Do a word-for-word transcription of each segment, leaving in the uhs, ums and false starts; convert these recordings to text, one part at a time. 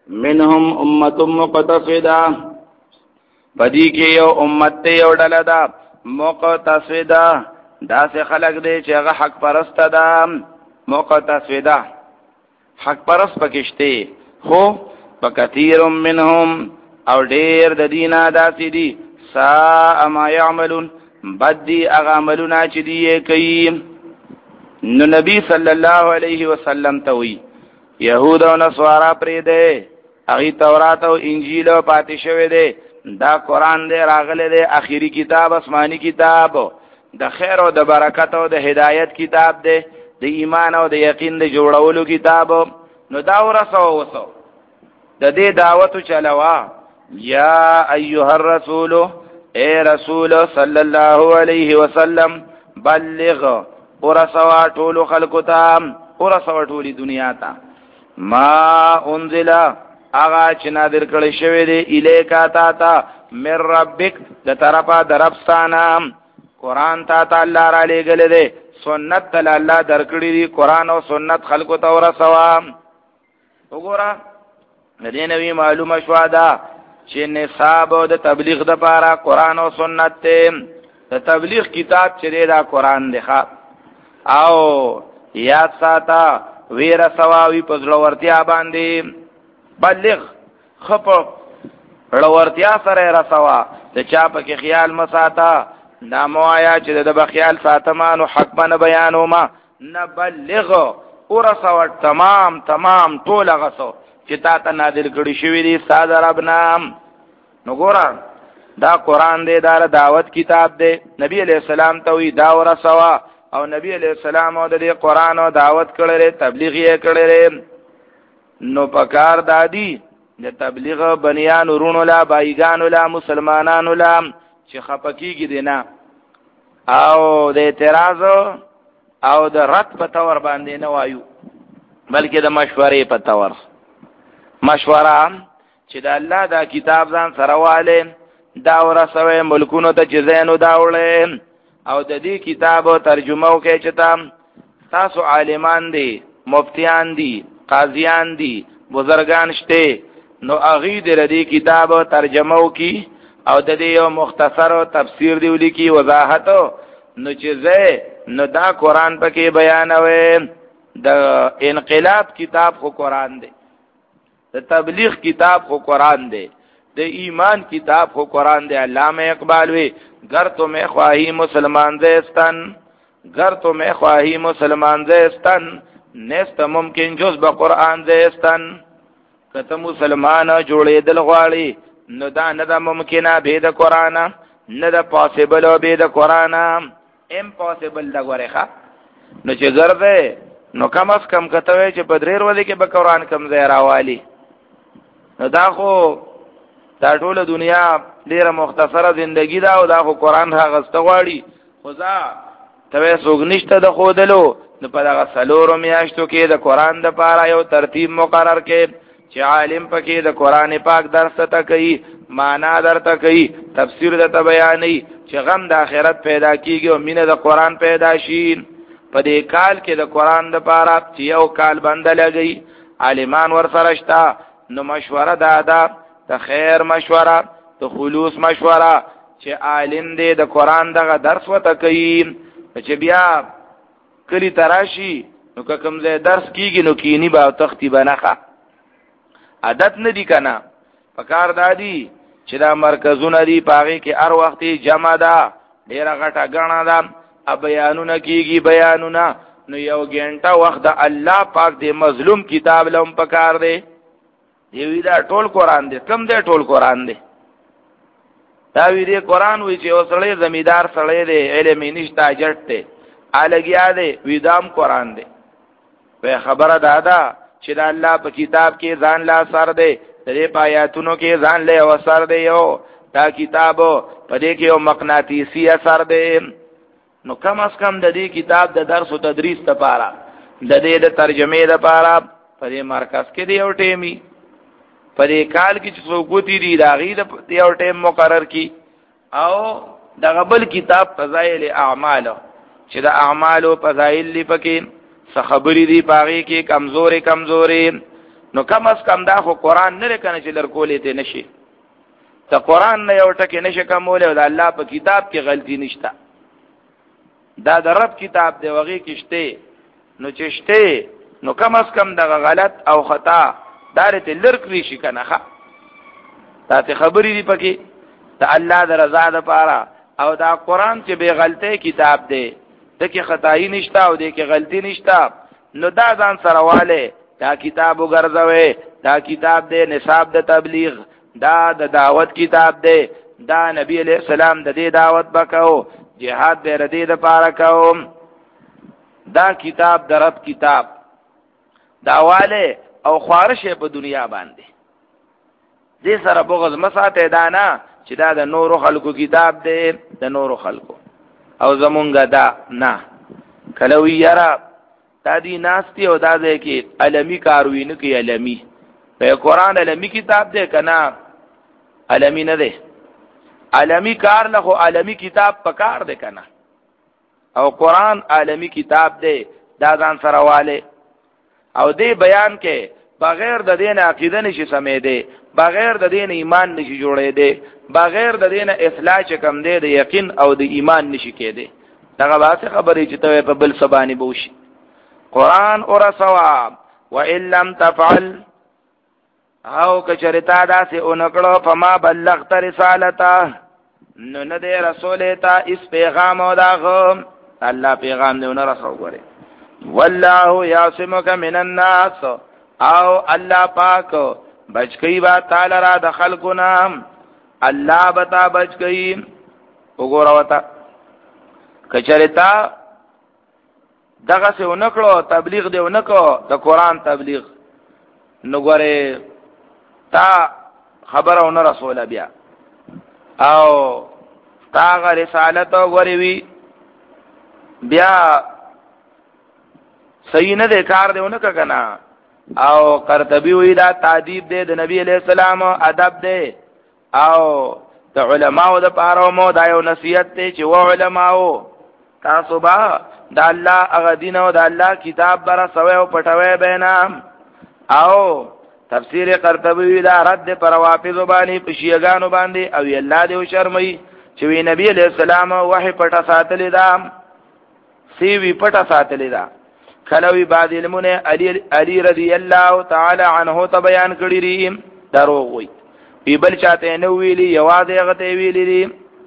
منهم امه مقتصده پدې کې یو امت ته یو ډله ده مقتصده داسې خلق دی چې هغه حق پرست ده مقتصده حق پرست پکشته خو بکثیر منهم او ډیر د دینه داسې دي ساء ما يعملون بدی هغه عملونه چې دی کوي نو نبی صلی الله علیه وسلم ته وی يهود او نصارا پرې ده هغه تورات او انجیل او پاتې شوی دی دا قران دی راغله دی اخیری کتاب آسمانی کتاب د خیر او د برکت او د هدایت کتاب دی د ایمان او د یقین د جوړولو کتاب نو دا ورسو وسو د دې دعوت چلوا یا ایها الرسول اے رسول صلی الله علیه وسلم بلغ ورسوا ټول خلق ته ورسوا ټول دنیا ته ما انزل اغا چې نادر کړی شوی دی الیکا تا تا من ربک د طرفا دربستانه قران تا تا الله را لګل دی سنت تل الله درکړي دی قران او سنت خلقو ته ورسوا وګوره دې نوی معلومه شو دا چې نصاب د تبلیغ د پاره قران او سنت ته د تبلیغ کتاب چې دا قران دی ښا او یا ساته ویر سواوی پزړه ورتیا باندې بلغ خپ لورتیا سره رسوا د چا په کې خیال مساتا نامو آیا چې د بخیال ساتمانو حق باندې بیانوما نبلغ ورسوا تمام تمام ټول غسو چې تا ته نازل کړي شوی دی ساده رب نام نو ګورا دا قران دی دا دعوت کتاب دی نبی علیہ السلام ته وی دا ورسوا او نبی علیہ السلام او د قران او دعوت کړي تبلیغ یې کړي نو پکار دادی د تبلیغ بنیان ورونو لا بایگانو لا مسلمانانو لا چې خپکیږي دینا او د اعتراض او د رد په تور باندې نه وایو بلکې د مشورې په تور مشوره چې د الله دا کتاب ځان سره واله دا ورسوي ملکونو ته چې زینو داوړې او د دې کتاب ترجمه وکړي چې تاسو عالمان دي مفتیان دي قاضیان دي بزرگان شته نو اغي د دې کتاب ترجمه وکي او د دې یو مختصر تفسیر دی ولیکي وضاحت نو چې زه نو دا قران پکې بیانوي د انقلاب کتاب خو قران دی د تبلیغ کتاب خو قران دی د ایمان کتاب خو قران دی علامه اقبال وی گر تو میں خواہی مسلمان زیستن گر تو میں خواہی مسلمان زیستن نیست ممکن جز با قرآن زیستن کته مسلمان جوړې دل غواړي نو دا نه دا ممکنه به د قرآن نه دا پاسبل به د قرآن امپاسبل دا غوړخه نو چې زرده نو کم از کم کته وي چې په درې ورځې کې به قرآن کم ځای راوالي نو دا خو دا ټول دنیا ډیره مختصره زندگی دا او دا خو قرآن هغه غواړي خو ځا ته سوګنشته د خودلو نو په دغه سلورو میاشتو کې د قرآن د پاره یو ترتیب مقرر کې چې عالم پکې د قرآن پاک درس ته کوي معنا درته کوي تفسیر درته بیانوي چې غم د آخرت پیدا کیږي او مینه د قرآن پیدا شي په دې کال کې د قرآن د پاره چې یو کال بند لګي عالمان ور سره شتا نو مشوره دادا د خیر مشوره د خلوص مشوره چې عالم دې د قرآن دغه درس وته کوي چې بیا کلی تراشی نو که کوم ځای درس کیږي نو کینی با تختی بنخه عادت نه دی کنه پکار دادی چې دا مرکزونه دی پاغه کې هر وخت جمع ده ډیره غټه غاڼه ده ا بیانونه کیږي بیانونه نو یو غنټه وخت د الله پاک دی مظلوم کتاب لوم پکار دی دی دا ټول قران دی کم دی ټول قران دی دا وی دی قران وی چې اوسړې زمیدار سړې دی علم نشتا جټته الګیا دی ویدام قران دی په خبره دادا چې دا الله په کتاب کې ځان لا سر دی د دې پایاتونو کې ځان له وسر دی یو دا کتاب په دې کې یو مقناطیسي اثر دی نو کم از کم د دې کتاب د درس او تدریس لپاره د دې د ترجمه لپاره په دې مرکز کې دی یو ټیمي په دې کال کې چې څوکوتی دی راغی د یو ټیم مقرر کی او د غبل کتاب فضائل اعمال چې د اعمال او فضائل لپاره څه خبرې دی پاره کې کمزوري کمزوري نو کم از کم دا خو قران نه کنه چې لر کولې ته نشي ته قران نه یو ټکی نشي کومول او د الله په کتاب کې غلطي نشته دا د رب کتاب دی وغه کېشته نو چشته نو کم از کم دغه غلط او خطا دارته لر کړی شي کنه ښه تاسو خبرې دی پکې ته الله د رضا د پاره او دا قران چې به غلطه کتاب دی دغه خدای نشته او دغه غلطی نشته نو دا ځان سره والے دا کتاب وګرځوي دا کتاب دی نصاب د تبلیغ دا د دعوت کتاب دی دا نبی علیہ السلام د دې دعوت وکاو جهاد به ردی د پاره کوم دا کتاب د رب کتاب دا والے او خارش په دنیا باندې دې سره بغض مساته دانا چې دا د نورو خلقو کتاب دی د نورو خلقو او زمونږه دا نه کلوی یرا دا دی ناستی او دا دی کې علمی کاروي نه کې علمی په قرآن علمی کتاب دی کنا علمی نه دی علمی کار له علمی کتاب پکار دی کنا او قرآن عالمی کتاب دی دا ځان سره والے او دی بیان کې بغیر د دین عقیده نشي سمې دی بغیر د دین ایمان نشي جوړې دی بغیر د دین اصلاح چکم دی د یقین او د ایمان نشي کې دی دغه واسه خبرې چې ته په بل سبانی بوشي قرآن اور سوا و ان لم تفعل او کچرتا داسې اونکړو فما بلغت رسالته نو نه دی رسول ته اس پیغام او داغه الله پیغام دی نه رسول غره والله یعصمک من الناس او الله پاک بچ کئ با تعالی را د خلقنا الله بتا بچ کئ وګوره وتا کچرتا دغه څه ونکړو تبلیغ دی ونکړو د قران تبلیغ نو غره تا خبره ون رسول بیا او تا غ رسالت غوري وی بیا صحیح نه د کار دی ونکړه کنا او قرطبی وی دا تعذیب دی د نبی علیہ السلام ادب دی او د علماء د پاره مو دا یو نصیحت دی چې و علماء تاسو با د الله هغه دین او د الله کتاب برا سوي او پټوي بینام او تفسیر قرطبی دا رد پر واپس باندې پشیګانو باندې او الله دې شرمای چې وی نبی علیہ السلام وحی پټه ساتلی دا سی وی پټه ساتلی دا کلوی بعد علمونه علی علی رضی الله تعالی عنه ته بیان کړی ری دروغ وی بی بل چاته نو ویلی یوازې غته ویلی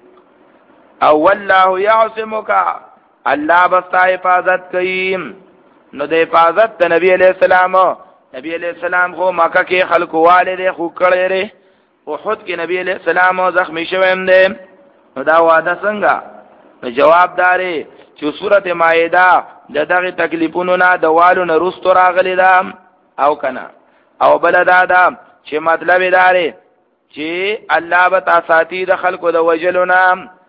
او والله یعصمک الله بستا حفاظت کوي نو د حفاظت د نبی علیہ السلام نبی علیہ السلام خو مکه کې خلق والده خو کړی ری احد کې نبی علیہ السلام زخمی شوم دی نو دا وعده څنګه جواب داري چې سورته مائده د دغه تکلیفونو نه د والو نه رستو راغلی دا او کنه او بل دا دا چې مطلب داري چې الله به تاساتی د خلکو د وجلونه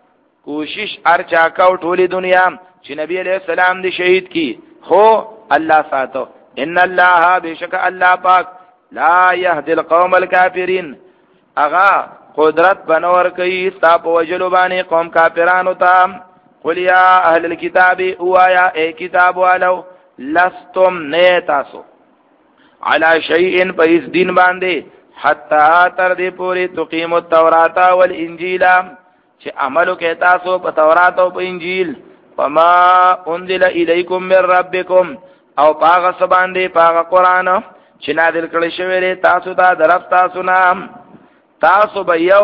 کوشش ارچا کا ټولي دنیا چې نبی علیہ السلام دی شهید کی خو الله ساتو ان الله بشک الله پاک لا يهدي القوم الكافرين اغا قدرت بنور کوي ستا په وجلو باندې قوم کافرانو ته قل یا اهل الكتاب اوایا اے کتاب والو لستم نیتاسو علی شیء پیس دین باندې حتا تر دې پوری تقیم التوراۃ والانجیل چې عملو کې تاسو په تورات او په انجیل فما انزل الیکم من ربکم او پاغه سباندې پاغه قران چې نازل کړی شوی دی تاسو ته درف تاسو نام تاسو به یو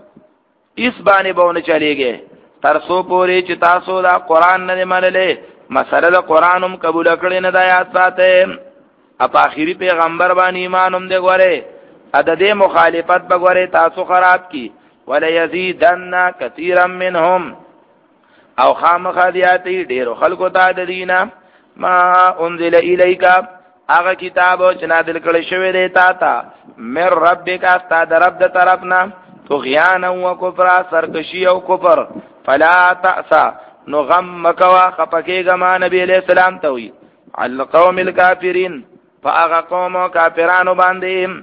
اس باندې بونه چلیږي تر سو پوری چې تاسو دا قران نه منلې مسله دا قرانم قبول کړی نه د آیات ساته اپ اخیری پیغمبر باندې ایمان هم دی غواره عدد مخالفت بغواره تاسو خراب کی ولا یزیدن کثیرا منهم او خامخادیاتی ډیرو خلکو ته د دینه ما انزل الیک هغه کتاب چې نازل کړی شوی دی تا ته مر ربک استاد رب د طرفنا طغیان او کفر سرکشی او کفر فلا تأسا نو غم مکوا خپکی گما نبی علیہ السلام توی علی قوم الكافرین فاغا قوم کافرانو باندیم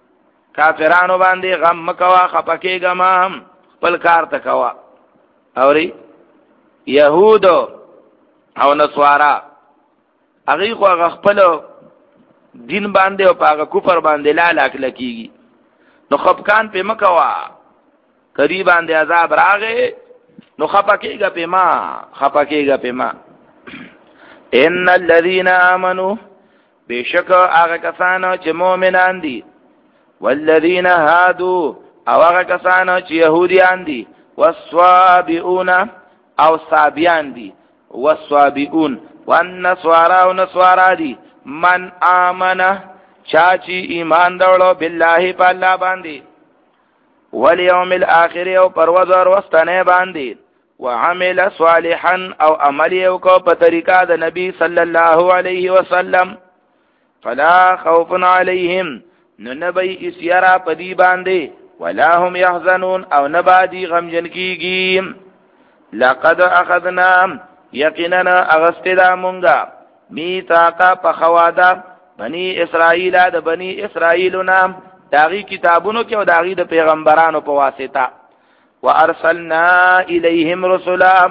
کافرانو باندی غم مکوا خپکی گما پل کار تکوا اوری یهود او نسوارا اغیقو اغا خپلو دین باندې او پاغه کفر باندې لالاک لکیږي نو خفقان په مکوا قریب باندې عذاب راغې نو خپکیګه په ما خپکیګه په ما ان الذين امنوا بشک هغه کسانو چې مؤمنان دي والذین هادو او هغه کسانو چې يهوديان دي والصابئون او صابيان دي والصابئون والنصارى او نصارى دي من آمنه چا چې ایمان درلو بالله په الله باندې والیوم الاخر او پرواز ورستنه باندې وعمل صالحا او عمل یو کو په طریقه د نبی صلی الله علیه وسلم فلا خوف علیهم نو نبی اسیرا پدی باندې ولا هم يحزنون او نبادی غمجن کیږي لقد اخذنا یقینا اغستدا مونږه میثاق په خوادا بنی اسرائیل د بنی اسرائیل نام داغي کتابونو کې او داغي د پیغمبرانو په واسطه وارسلنا الیهم رسلا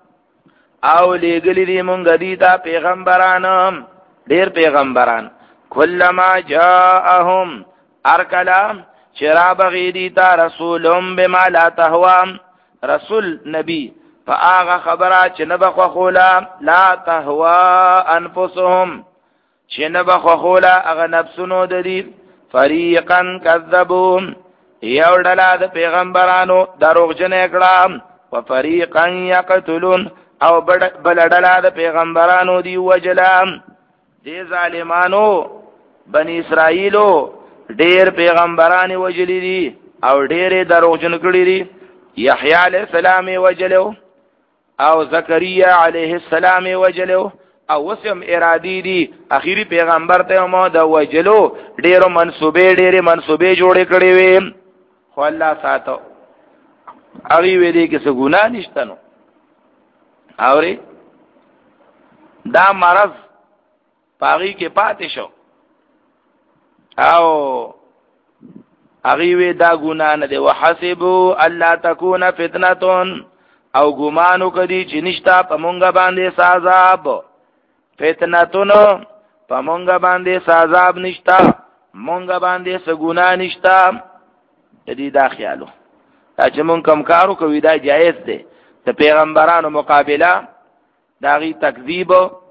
او لګلی دی مونږ دي تا پیغمبرانو ډیر پیغمبران کلمہ جاءهم ارکلام شراب غیدی تا رسولم بما لا تهوا رسول نبی فآغا خبرات چه نبخو خولا لا تهوا انفسهم چه نبخو خولا اغا نفسنو ددی فریقا کذبون یو ڈلا دا پیغمبرانو دروغ جن اکڑام و فریقا یقتلون او بل ڈلا دا پیغمبرانو دی وجلام دی ظالمانو بنی اسرائیلو ډیر پیغمبران وجلی دي او ډیر دروغجن کړي دي یحیی علیہ السلام وجلو او زکریا علیہ السلام وجلو او وسم ارادی دي اخیری پیغمبر ته مو د وجلو ډیرو منسوبې ډیره منسوبې جوړې کړې وې خو الله ساتو هغه وی دي کې څه ګناه نشته نو اوري دا مرض پاغي کې پاتې شو او اغیوی دا گناه نه دی وحسبو الله تکون فتنتون او ګمانو کدی چې نشتا په مونږه باندې سازاب فتنتون په مونږه باندې سازاب نشتا مونږه باندې څه ګناه نشتا دې دا خیالو چې مونږ کم کارو کوي دا جایز دی د پیغمبرانو مقابله داغي تکذیب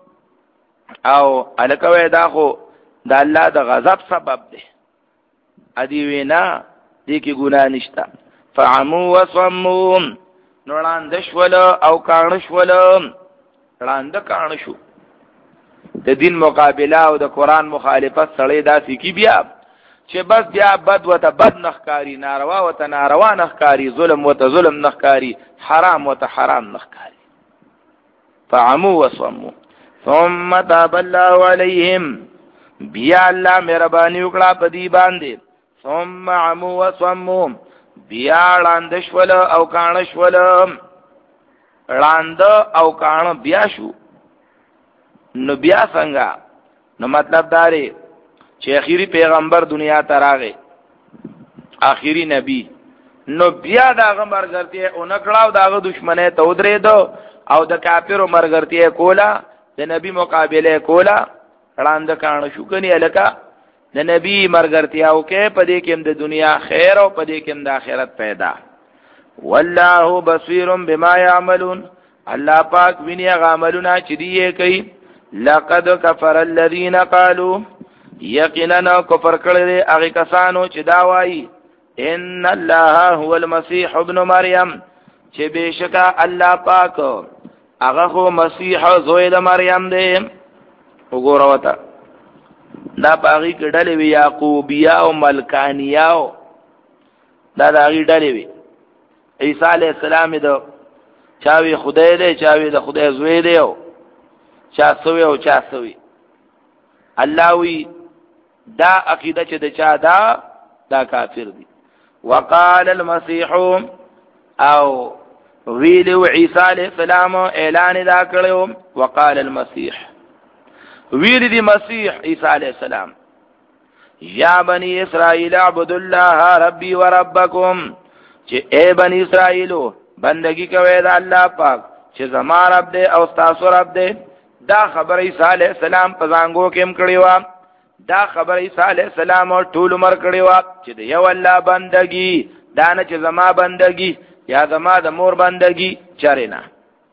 او الکوي دا خو دا الله د غضب سبب دی ادي وینا دې کې ګناه نشتا فعمو وصمو نوړاند شول او کان شول وړاند کان شو د دین مقابله او د قران مخالفت سره داسې کی بیا چې بس بیا بد وته بد نخکاری ناروا وته ناروا نخکاری ظلم وته ظلم نخکاری حرام وته حرام نخکاری فعمو وصمو ثم تاب الله عليهم بیا الله مهرباني وکړه په دې باندې ثم عمو وصمو بیا لاند شول او کان شول لاند او کان بیا شو نو بیا څنګه نو مطلب داري چې اخیری پیغمبر دنیا ته راغی اخیری نبی نو بیا داغه مرګرتي او نکړاو داغه دشمنه ته ودرې دو او د کافرو مرګرتي کولا د نبی مقابله کولا وړاند کان شو کني الکا د نبی مرګرتیاو کې پدې کې د دنیا خیر او پدې کې د آخرت پیدا والله بصیر بما يعملون الله پاک ویني عملونه چې دی کوي لقد كفر الذين قالوا یقینا کفر کړل هغه کسانو چې دا وایي ان الله هو المسيح ابن مريم چې بشکا الله پاک هغه خو مسیح زوی د مریم دی وګوره وتا دا باغی کډلې وی یعقوبیا او ملکانیا دا داغي ډلې وی عیسی علی السلام دو چاوی خدای دی چاوی د خدای زوی دی او چا سوی او چا سوی الله وی دا عقیده چې د چا دا دا کافر دی وقال المسيح او ویلو عیسی علیہ السلام اعلان دا کړو وقال المسيح ویل دی مسیح عیسی علیہ السلام یا بنی اسرائیل اعبدوا الله ربی و ربکم چې اے بنی اسرائیلو بندگی کوي د الله پاک چې زما رب دې او تاسو رب دې دا خبر عیسی علیہ السلام په ځانګو کې هم کړی و دا خبر عیسی علیہ السلام ټول عمر کړی و چې د یو الله بندگی دا نه چې زما بندگی یا زما د مور بندگی چاره نه.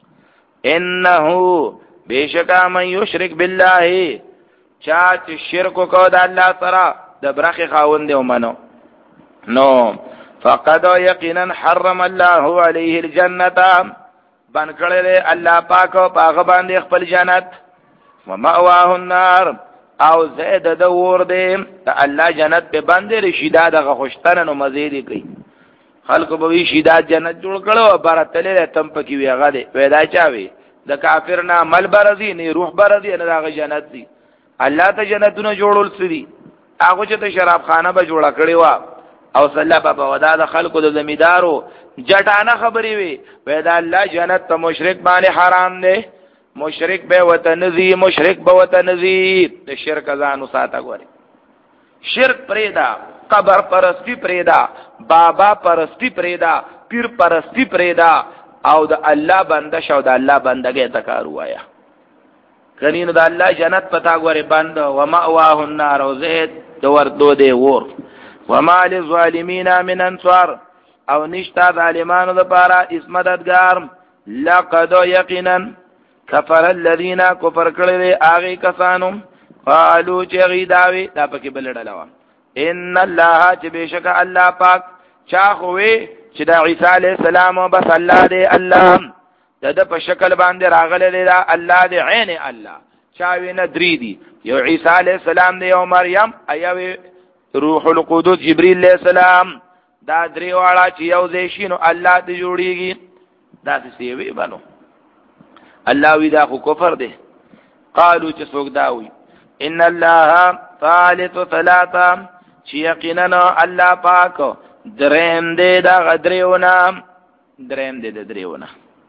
انه بیشکا من یشرک بالله چا چې شرک کو د الله سره د برخه خاوند او منو نو فقد یقینا حرم الله علیه الجنه بن کړل الله پاک او پاک باندې خپل جنت ومأواه النار او زید د ور دې الله جنت په باندې رشیدا د خوشتن نو مزید کوي خلق به وی شیدا جنت جوړ کړو برتلې تم پکې ویغه دې پیدا چاوي د کافر نه عمل برزي نه روح برزي نه دغه جنت دي الله ته جنتونه جوړول سړي هغه چې ته شراب خانه به جوړه کړی و او صلی الله په ودا د خلقو د زمیدارو جټانه خبري وي پیدا الله جنت ته مشرک باندې حرام دی مشرک به وطنزي مشرک به وطنزي د شرک ځانو ساته غوري شرک پرېدا قبر پرستی پرېدا بابا پرستی پرېدا پیر پرستی پرېدا او د الله بنده شو د الله بندګي تکار وایا کني نو د الله جنت پتا غوري بند و مأواه النار او زید دور دو دی ور وما للظالمین من انصار او نشتا ظالمانو د پاره اسمددگار لقد یقینا کفر الذين کفر کړي هغه کسانو قالو چې غیداوی دا پکې بلډلوا ان الله چې بشک الله پاک چا خوې چې د عیسی علی السلام او بس الله دې الله د په شکل باندې راغله دې الله دې عین الله چا وینه درې دي یو عیسی علی السلام دې او مریم ایوي روح القدس جبرئیل علیہ السلام دا درې واړه چې یو ځای شینو الله دې جوړیږي دا څه وی بنو الله وی دا خو کفر دی قالو چې څوک دا وی ان الله ثالث ثلاثه چې یقینا الله پاک دریم دې دا غدریونه دریم دې د دریونه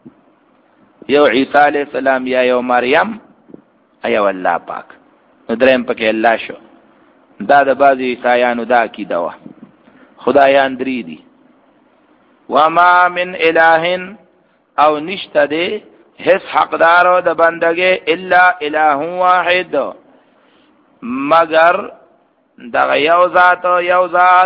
یو عیسی علیہ السلام یا یو مریم ایو الله پاک دریم پکې الله شو دا د بعضی عیسایانو دا عقیده وا خدایان درې دي وما من اله او نشته دې هیڅ حقدارو د بندګي الا اله واحد مگر دا یو ذات یو ذات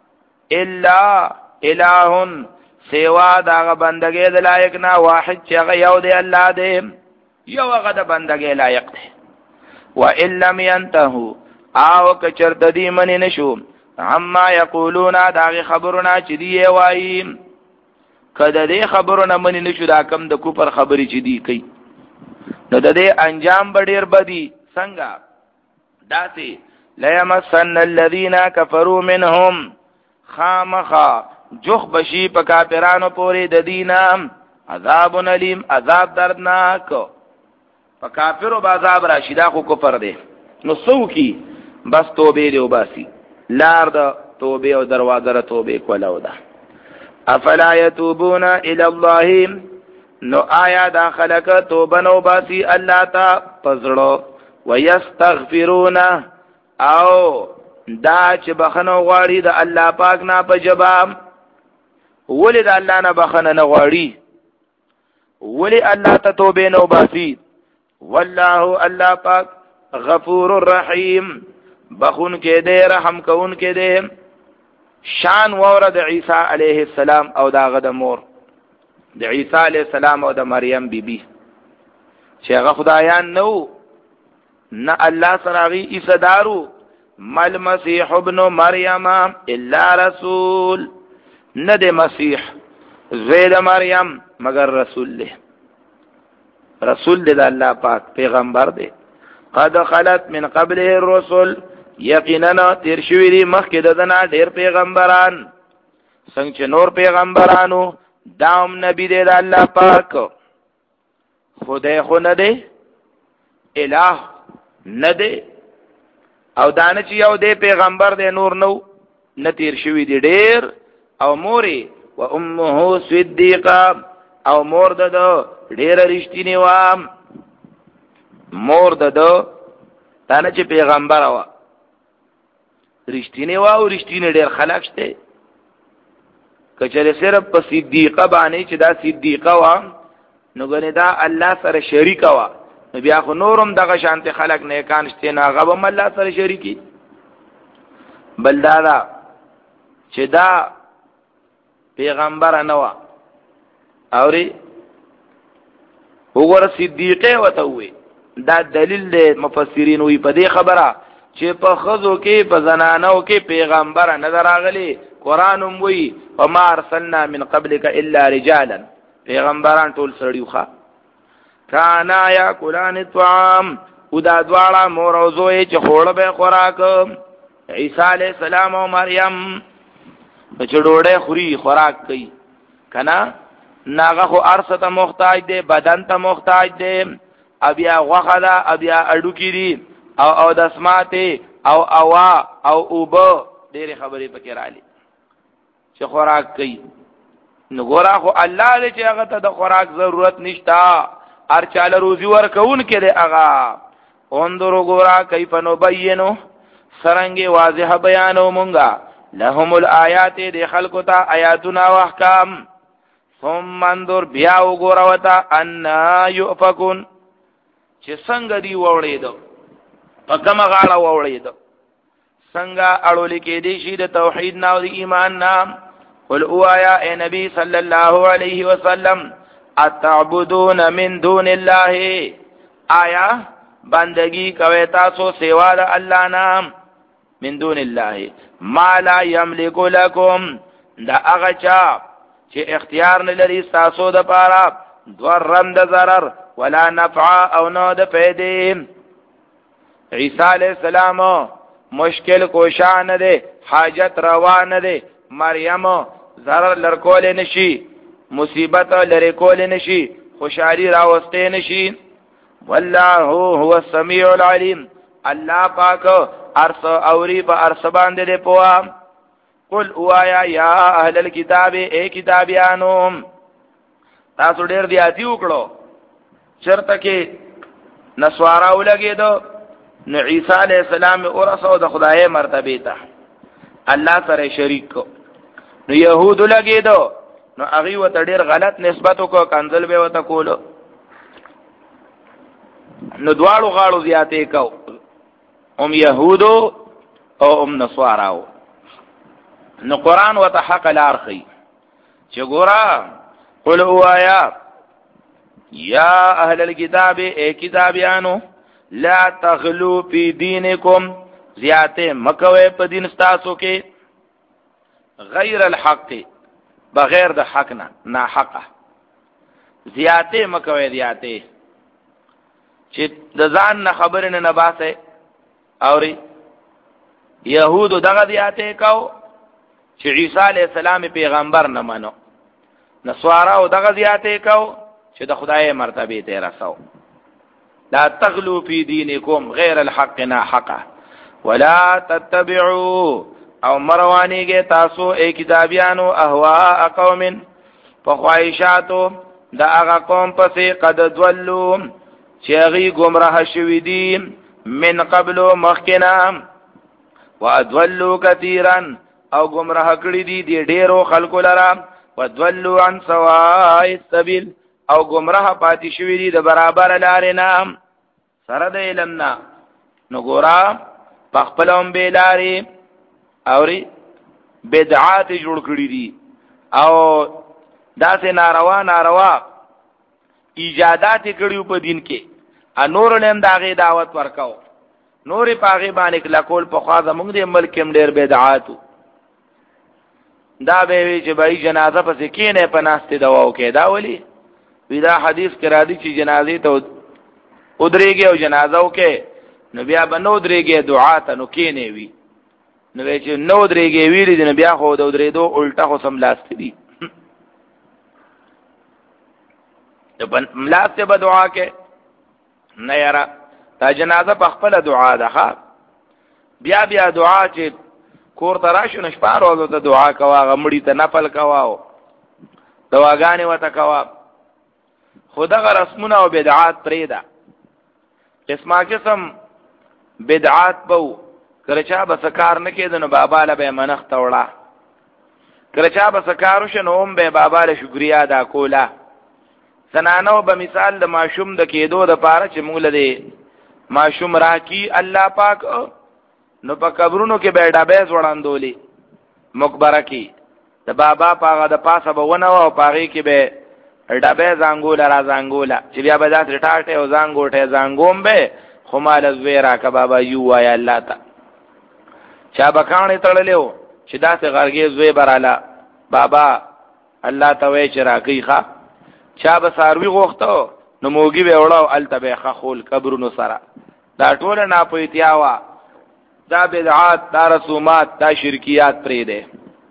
الا اله سوا دا بندګي د لایق نه واحد چې هغه یو دی الله دی یو هغه د بندګي لایق دی و ان لم ينتهوا او کچرت دی منی نشو عما یقولون دا خبرونه چې دی وایي کله دې خبرونه منی نشو دا کم د کوپر خبري چې دی کوي نو د دې انجام بډیر بدی څنګه داسې لا يمسن الذين كفروا منهم خامخا جخ بشی په کافرانو پورې د دینه عذاب الیم عذاب دردناک په کافرو با عذاب راشي دا خو کفر دی نو سو کی بس توبه دی وباسي لار د توبه او دروازه توبه کولاو ده افلا يتوبون الى الله نو آیا دا خلق توبه نو باسي الله تا پزړو ويستغفرون او دا چې بخنه غواړي د الله پاک نه په جواب ولید الله نه بخنه نه غواړي ولی الله ته توبه نو باسي والله الله پاک غفور الرحیم بخون کې دې رحم کون کې دې شان ورد عیسی علیه السلام او دا غد مور د عیسی علیه السلام او د مریم بی بی چې هغه خدایان نو نه الله سراغي عیسی دارو مل مسیح ابن مریم الا رسول نه د مسیح زید مریم مگر رسول له رسول د الله پاک پیغمبر دی قد خلت من قبله الرسل یقینا تیر شوی دی مخکې دنا ډیر پیغمبران څنګه چې نور پیغمبرانو دام نبی دی د الله پاک خدای خو نه دی الہ نه دی او دانه چې یو دی پیغمبر دی نور نو نه تیر شوی دی ډیر او موري و امه صدیقه او مور ده ډیر رښتینی و مور ده دانه چې پیغمبر و رښتینی و او رښتینی ډیر خلق شته کچره صرف په صدیقه باندې چې دا صدیقه و نو ګنې دا الله سره شریک و بیا خو نورم دغه شانت خلق نیکان شته نه هغه هم الله سره شریکی بل دا دا چې دا پیغمبر نه و اوري وګوره صدیقه وته وي دا دلیل دی مفسرین وی په دې خبره چې په خزو کې په زنانو کې پیغمبر نه راغلي قران هم وی وما ارسلنا من قبلك الا رجالا پیغمبران ټول سړیوخه کانا یاکلان الطعام او دا دواړه مور او زوی چې خوړه به خوراک عیسی علی السلام او مریم چې ډوډۍ خوري خوراک کوي کنا ناغه خو ارسته محتاج دی بدن ته محتاج دی ابیا غوخه دا ابیا اډو کیری او او دسماته او اوا او اوبو ډېر خبرې پکې رااله چې خوراک کوي نو ګورا خو الله دې چې هغه ته د خوراک ضرورت نشتا هر چاله روزي ورکون کړي هغه اوندرو ګورا کیف نو بینو سرنګي واضح بیانو مونږه لهم الآیات دې خلقو ته آیاتنا او احکام ثم انظر بیا وګورا وتا ان یؤفکون چې څنګه دی وړې دو په کومه غاړه وړې دو څنګه اړول کې دي شي د توحید نه او د ایمان نه قل اوایا اے نبی صلی الله علیه وسلم اتعبدون من دون الله آیا بندگی کوي تاسو سوا د الله نام من دون الله ما لا یملک لكم دا هغه چا چې اختیار نه لري تاسو د پاره ضرر د ضرر ولا نفع او نو د فائدې عیسی علیہ السلام مشکل کوشا نه دي حاجت روا نه دي مریم ضرر لرکول نشي مصیبت لری کول نشي خوشالي راوستې نشي والله هو السميع العليم الله پاک ارس اوري په ارس باندې پوا قل اوایا یا اهل الكتاب اے کتابیانو تاسو ډېر دیاتی وکړو چرته کې نسوارا ولګېدو نو عیسی علیہ السلام ورسو د خدای مرتبه ته الله سره شریک کو نو يهود لګېدو نو هغه وته ډېر غلط نسبت کو کنزل به وته کولو نو دواړو غاړو زیاتې کو هم يهودو او هم نسواراو نو قران وته حق لارخي چې ګورا قل اوایا یا اهل الكتاب اے کتابیانو لا تغلو فی دینکم زیاته مکوې په دین تاسو کې غیر الحق بغیر د حق نه نا حقه زیاته مکوې زیاته چې د ځان نه خبر نه نباسه اوري يهودو دغه زیاته کو چې عیسی علیہ السلام پیغمبر نه منو نسوارا او دغه زیاته کو چې د خدای مرتبه ته رسو لا تغلو فی دینکم غیر الحق نا حقه ولا تتبعوا او مروانیږي تاسو ای کتابیانو اهواء قوم فخواہشاتو دا هغه قوم پسې قد ضلوا چې هغه گمراه شوي دي من قبل مخکنا واضلوا كثيرا او گمراه کړي دي د ډیرو خلکو لرا وضلوا عن سواء السبيل او گمراه پاتې شوی دي د برابر لارې نه سره د علم نه نو ګورا پخپلوم به لارې اوري بدعات جوړ کړی دي او داسې ناروا ناروا ایجادات کړیو په دین کې ا نور لم داغه دعوت ورکاو نور پاغه باندې کلا کول په خوا زمونږ د ملک هم ډیر بدعات دا به وی چې بای جنازه پسې کینه په ناشته دواو کې دا ولی ودا حدیث کرا دي چې جنازې ته ودرېږي او جنازه وکي نو بیا بنو درېږي دعا ته نو کینه وی نو چې نو درېږي ویری دي بیا خو د درېدو الټا خو سم لاست دي په ملاته به دعا کې نه یرا تا جنازه په خپل دعا ده بیا بیا دعا چې کور تراشو نشپار ورو ته دعا کوا غمړی ته نفل کواو دواګانې وته کوا خدغه رسمونه او بدعات پرېدا قسمه قسم بدعات بو کرچا بسکار نه کېدنو بابا له به منخ توړه کرچا بسکارو شنو هم به بابا له شکریا ادا کولا زنانو به مثال د ماشوم د کېدو د پاره چې موږ له ماشوم راکی الله پاک نو په قبرونو کې به ډابې وړاندولې مقبره کې د بابا پاغه د پاسه به ونه او پاغي کې به ډابې زنګول را زنګول چې بیا به داسې ټاټه او زنګوټه زنګوم به خو مال زویرا ک بابا یو وای الله تا چا بکانه تړلېو چې داسې غرګې زوی براله بابا الله ته وای چې راکی ښا چا به ساروی غوښتو نو موګي به وړاو التبه خول قبرونو سره دا ټول نه پویتیاوا دا بدعات دا رسومات دا شرکیات پرې ده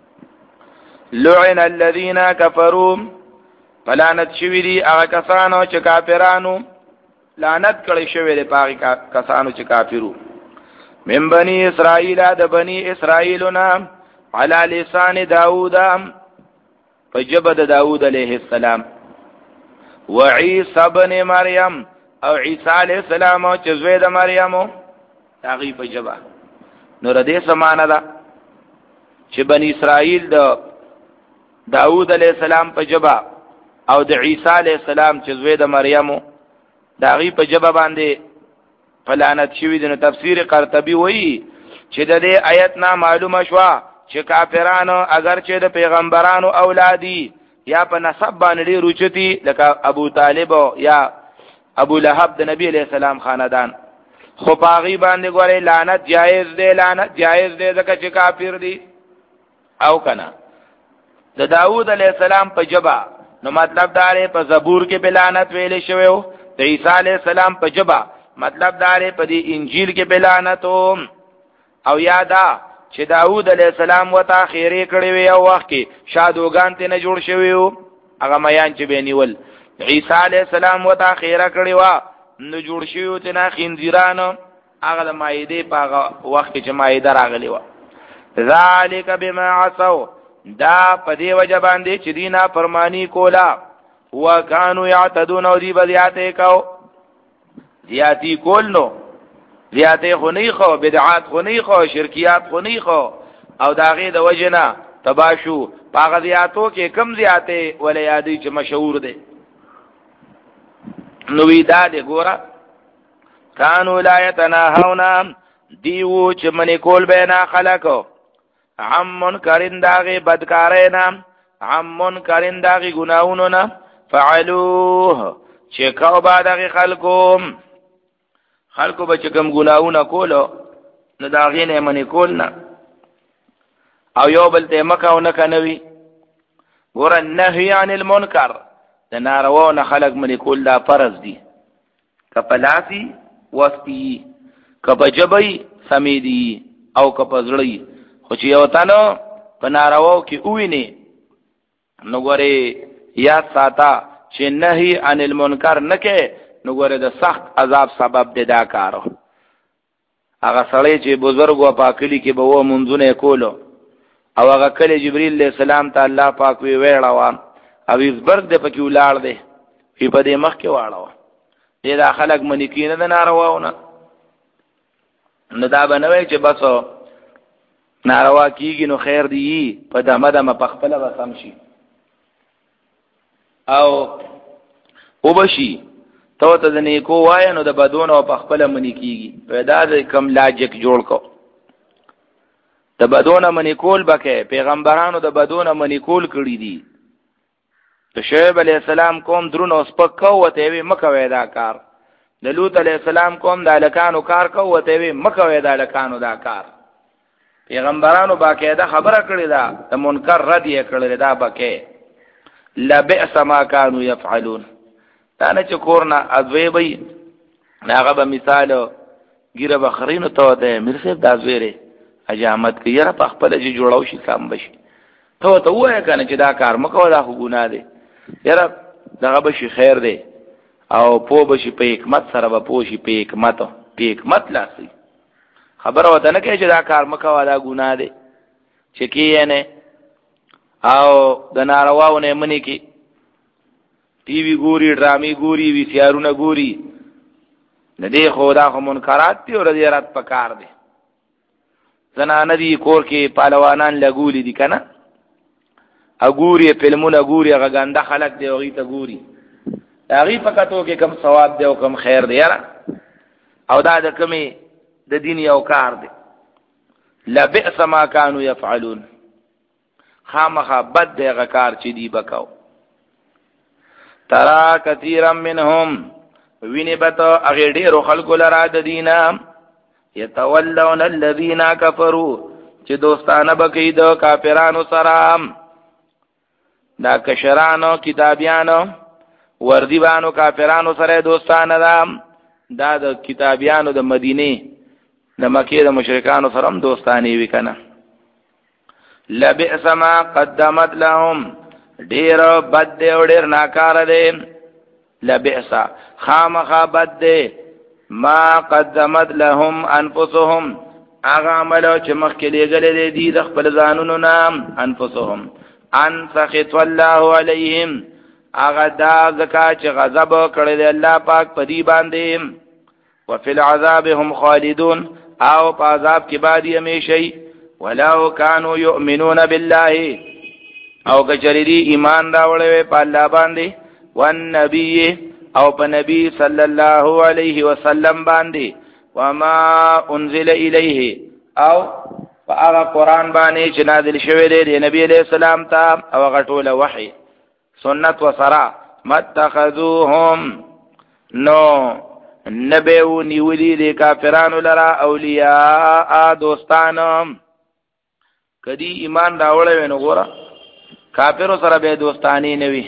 لعن الذين كفروا فلعنت شوی دی هغه کسانو چې کافرانو لعنت کړي شوی دی پاغي کسانو چې کافرو من بني اسرائيل د بني اسرائيلنا على لسان داوود فجبد داوود عليه السلام وعيسى ابن مريم او عيسى عليه السلام او چې زوی د مریم هغه په جبا نو ردی سمانه ده چې بني اسرائيل د داوود عليه السلام په جبا او د عيسى عليه السلام چې زوی د مریم دا غي په جبا باندې فلانت شوی د تفسیر قرطبي وایي چې د دې آیت نه معلومه شوه چې کافرانو اگر چې د پیغمبرانو اولادي یا په نسب باندې روچتي لکه ابو طالب یا ابو لهب د نبی علیہ السلام خاندان خو پاغي باندې ګوره لعنت جایز دی لعنت جایز دی ځکه چې کافر دي او کنه د داوود علیہ السلام په جبا نو مطلب دار په زبور کې بلعنت ویل شوی او د عیسی علیہ السلام په جبا مطلب دار په دی انجیل کې بلعنت او یادا چې داوود علیہ السلام وتا خیره کړی وی او وخت کې شادوغان ته نه جوړ شوی او هغه میان چې بینیول عیسی علیہ السلام وتا خیره کړی وا نو جوړ شوی ته نه خنزیرانو هغه د مایده په وخت کې چې مایده راغلی و ذالک بما عصوا دا په دی وجه باندې چې دینا فرمانی کولا وکانو یعتدون او دی بزیاته کو زیاتی کول نو زیاته خونی خو بدعات خونی خو شرکیات خونی خو او داغه د وجنا تباشو پاغ زیاتو کې کم زیاته ولې یادی چې مشهور دي نو وی دا دې ګورا کانو لا یتناهون دیو چې منی کول بینا خلقو عمن کرین داغه بدکارینا عمن کرین داغه ګناونو نه فعلوه چې کو بعدغه خلقوم خلقو بچ کم ګناونه کولو نو داغه نه منی کول نه او یو بل ته مکه نه کنوي ګور النهي عن المنکر د ناروا نه خلق منی کول دا فرض دي کپلاسی وستی کپجبای سمیدی او کپزړی خو چې یو تنو په نارواو کې ویني نو ګوره یا ساته چې نهي عن المنکر نکه نو ګوره د سخت عذاب سبب دی دا کارو هغه سړی چې بزرګ و پاکلی کې به و منځونه کولو او هغه کله جبرئیل علیہ السلام ته الله پاک وی ویړاو او زبرګ د پکې ولار دی په دې مخ کې واړو دې دا خلک منی کینه د نارواونه نو دا بنوي چې بس ناروا کیږي نو خیر دی په دمه دمه په خپل وسم شي او وبشي ته ته د نیکو وای نو د بدون او په خپل منی کیږي پیدا د کم لاجک جوړ کو د بدون منی کول بکې پیغمبرانو د بدون منی کول کړی دي ته شعیب علی السلام کوم درونو سپکو وته وی مکوي دا کار د لوط علی السلام کوم د الکانو کار کو وته وی مکوي دا الکانو دا کار پیغمبرانو باقاعده خبره کړی دا د منکر رد یې کړی دا بکې لبئس ما كانوا يفعلون دا نه چې کورنا ازوی به هغه به مثال ګیره بخرینو ته ده مرسه د ازویره اجامت کې یره په خپل چې جوړاو شي سم بشي ته ته وای کنه چې دا کار مکو دا خو ګناه دی یره دغه بشي خیر دی او پو بشي په حکمت سره به پوشي په حکمت په حکمت لاسي خبره وته نه کې چې دا کار مکو دا ګناه دی چې کې نه او د نارواونه منی کې ټي وی ګوري ډرامي ګوري وی سیارونه ګوري نه دی خدا خو منکرات دي او رضیات پکار دي زنانه دي کور کې پهلوانان لګولي دي کنه اګوري فلمونه ګوري هغه ګنده خلک دی هغه ته ګوري هغه فقطو کې کم ثواب دی او کم خیر دی یاره او دا د کمی د دین یو کار دی لبئس ما كانوا يفعلون خامخا بد دی هغه کار چې دی بکاو ترى كثيرا منهم ویني بته هغه ډیرو خلکو لرا د دینه يتولون الذين كفروا چې دوستانه بکې د کافرانو سره دا کشرانو کتابیانو وردیبانو کافرانو سره دوستانه ده دا د کتابیانو د مدینه د مکې د مشرکانو سره هم دوستانی وی کنه لبئس ما قدمت لهم ډیر بد دی او ډیر ناکار دی لبئس خامخا بد دی ما قدمت لهم انفسهم هغه عمل چې مخکې لګلې دي د خپل ځانونو نام انفسهم ان سخط الله علیهم هغه دا زکا چې غضب کړی دی الله پاک په دې باندې وفي العذاب هم خالدون او په عذاب کې بعد همیشه ولو كانوا يؤمنون بالله او کچری ایمان راوړې په الله باندې والنبي او په نبی صلی الله علیه وسلم باندې وما انزل الیه او په هغه قران باندې چې نازل شوی دی د نبی علیہ السلام ته او غټول وحی سنت و سرا متخذوهم نو نبیو نیولی دی کافرانو لرا اولیاء دوستانم کدی ایمان راوړی وینو ګوره کافرو سره به دوستانی نوی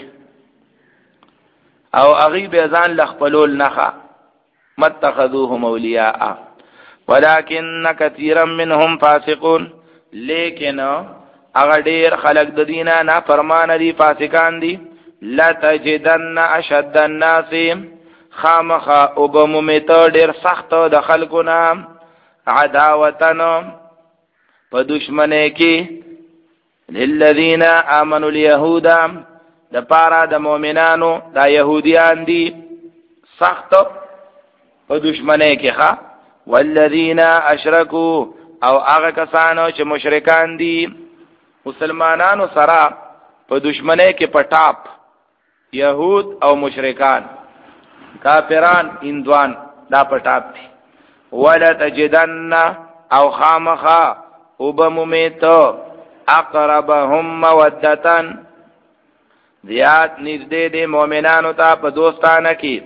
او اغي به ځان لخپلول نخا متخذوهم اولیاء ولكن كثيرا منهم فاسقون لیکن اگر ډیر خلق د دینه نه فرمان دي فاسقان دي لا تجدن اشد الناس خامخا او بمومت ډیر سخت د خلقونه عداوتن په دشمنه کې للذین آمنوا اليهود د پارا د مؤمنانو د يهوديان دي سخت په دشمنه کې ښا والذین اشرکوا او هغه کسانو چې مشرکان دي مسلمانانو سره په دشمنه کې پټاپ يهود او مشرکان کافران هندوان دا پټاپ دي ولا تجدن او خامخا وبممیت اقربهم مودتن زیاد نږدې دي مؤمنانو ته په دوستانه کې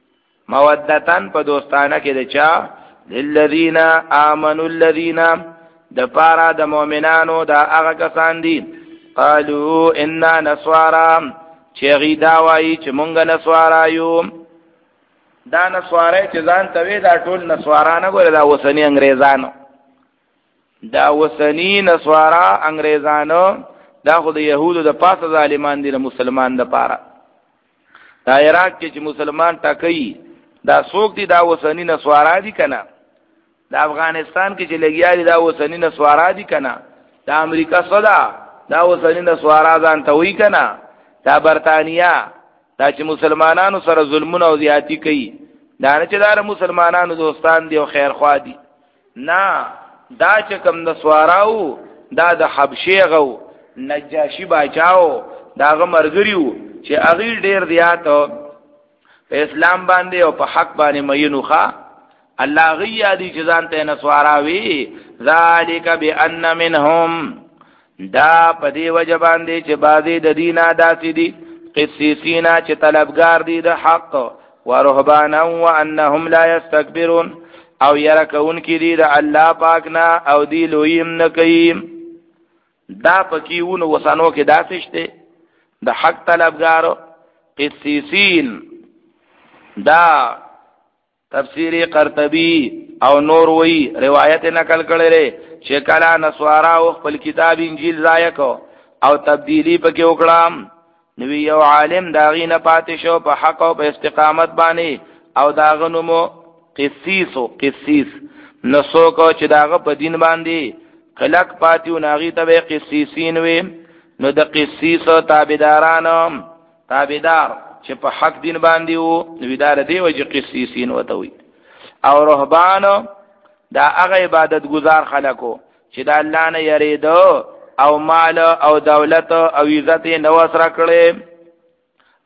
مودتن په دوستانه کې د چا للذین آمنوا الذین د پارا د مؤمنانو دا هغه کسان دي قالوا انا نسوارا چې غیدا وایي چې مونږ نسوارا یو دا نسوارای چې ځان ته وی دا ټول نسوارانه ګوره دا وسنی انګریزانو دا وسنی نسوارا انګریزانو دا خو د يهودو د پاسه ظالمان دي د مسلمان د پاره دا عراق کې چې مسلمان ټکې دا څوک دي دا وسنی نسوارا دي کنه د افغانستان کې چې لګیا دي دا وسنی نسوارا دي کنه د امریکا صدا دا وسنی نسوارا ځان ته وی کنه دا برتانیا دا چې مسلمانانو سره ظلمونه او زیاتی کوي دا نه چې دا مسلمانانو دوستان دي او خیر خوا دي نه دا چې کوم نسواراو دا د حبشه غو نجاشی باچاو داغه مرګریو چې اغه ډیر زیات په اسلام باندې او په حق باندې مینوخه الله غي دي چې ځان ته نسواراوي ذالک بان منهم دا په دی وجه باندې چې بازي د دینه داسې دي قسیسینا چې طلبگار دي د حق ورهبانا وانهم لا يستكبرون او يرکون کی دي د الله پاک نه او دی لویم نه کوي دا پکیونه وسانو کې داسې شته د حق طلبگار قسیسین دا تفسیر قرطبی او نور وی روایت نقل کړي لري چې کله نسوارا او خپل کتاب انجیل ضایع کو او تبدیلی پکې وکړم نو یو عالم داغی نه پاتې شو په حق او په استقامت باندې او داغه نومو قسیس او قسیس نسو کو چې داغه په دین باندې خلق پاتیو ناغي ته قسیسین وي نو د قسیس تابعدارانو تابعدار چې په حق دین باندې وو نو دار دی وجه قسیسین وته وي او رهبان دا هغه عبادت گزار خلکو چې د الله نه یریدو او مال او دولت او عزت نو سره کړي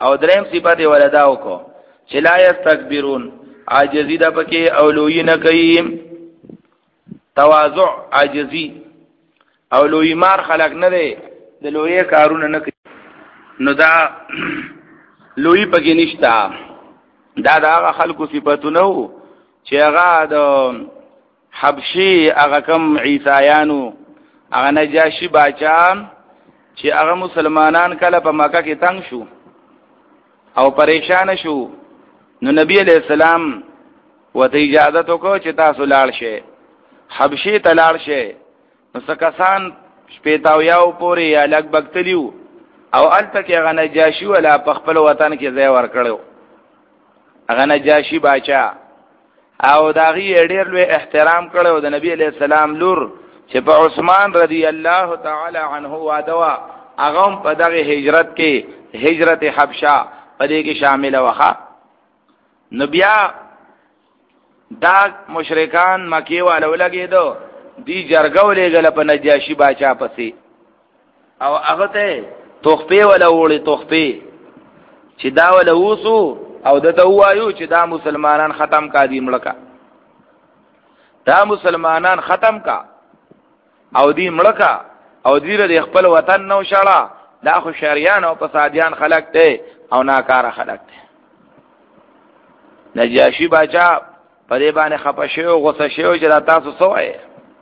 او دریم صفت ولداو کو چې لا یستكبرون عاجزی د پکې او لوی نه کوي تواضع عاجزی او لوی مار خلق نه دی د لوی کارونه نه کوي نو دا لوی پکې نشتا دا دا خلقو صفاتونه وو چې هغه د حبشي هغه کم عیسایانو هغه نجاشي باچا چې هغه مسلمانان کله په مکه کې تنگ شو او پریشان شو نو نبی علیہ السلام وته اجازه وکړه چې تاسو لاړ شئ حبشي ته لاړ شئ نو سکسان شپېتاویاو پورې یا لګ بغتلیو او الته کې هغه نجاشي ولا په خپل وطن کې ځای ورکړو هغه نجاشي باچا او داغي ډېر لوی احترام کړو د نبی علیہ السلام لور چې په عثمان رضی الله تعالی عنه وادوا هغه په دغه هجرت کې هجرت حبشه په دې کې شامل وخا نو بیا دا مشرکان مکی والو لګیدو دی جرګو لګل په نجاشي باچا پسې او هغه ته توخپې ولا وړي توخپې چې دا ولا وسو او دته وایو چې دا مسلمانان ختم کا دي ملکا دا مسلمانان ختم کا او دی ملکا او دی ر خپل وطن نو شړه دا خو شریان او فسادیان خلق ته او ناکاره خلق ته نجاشي باچا په دې باندې خپه شو غوسه شو چې دا تاسو سوای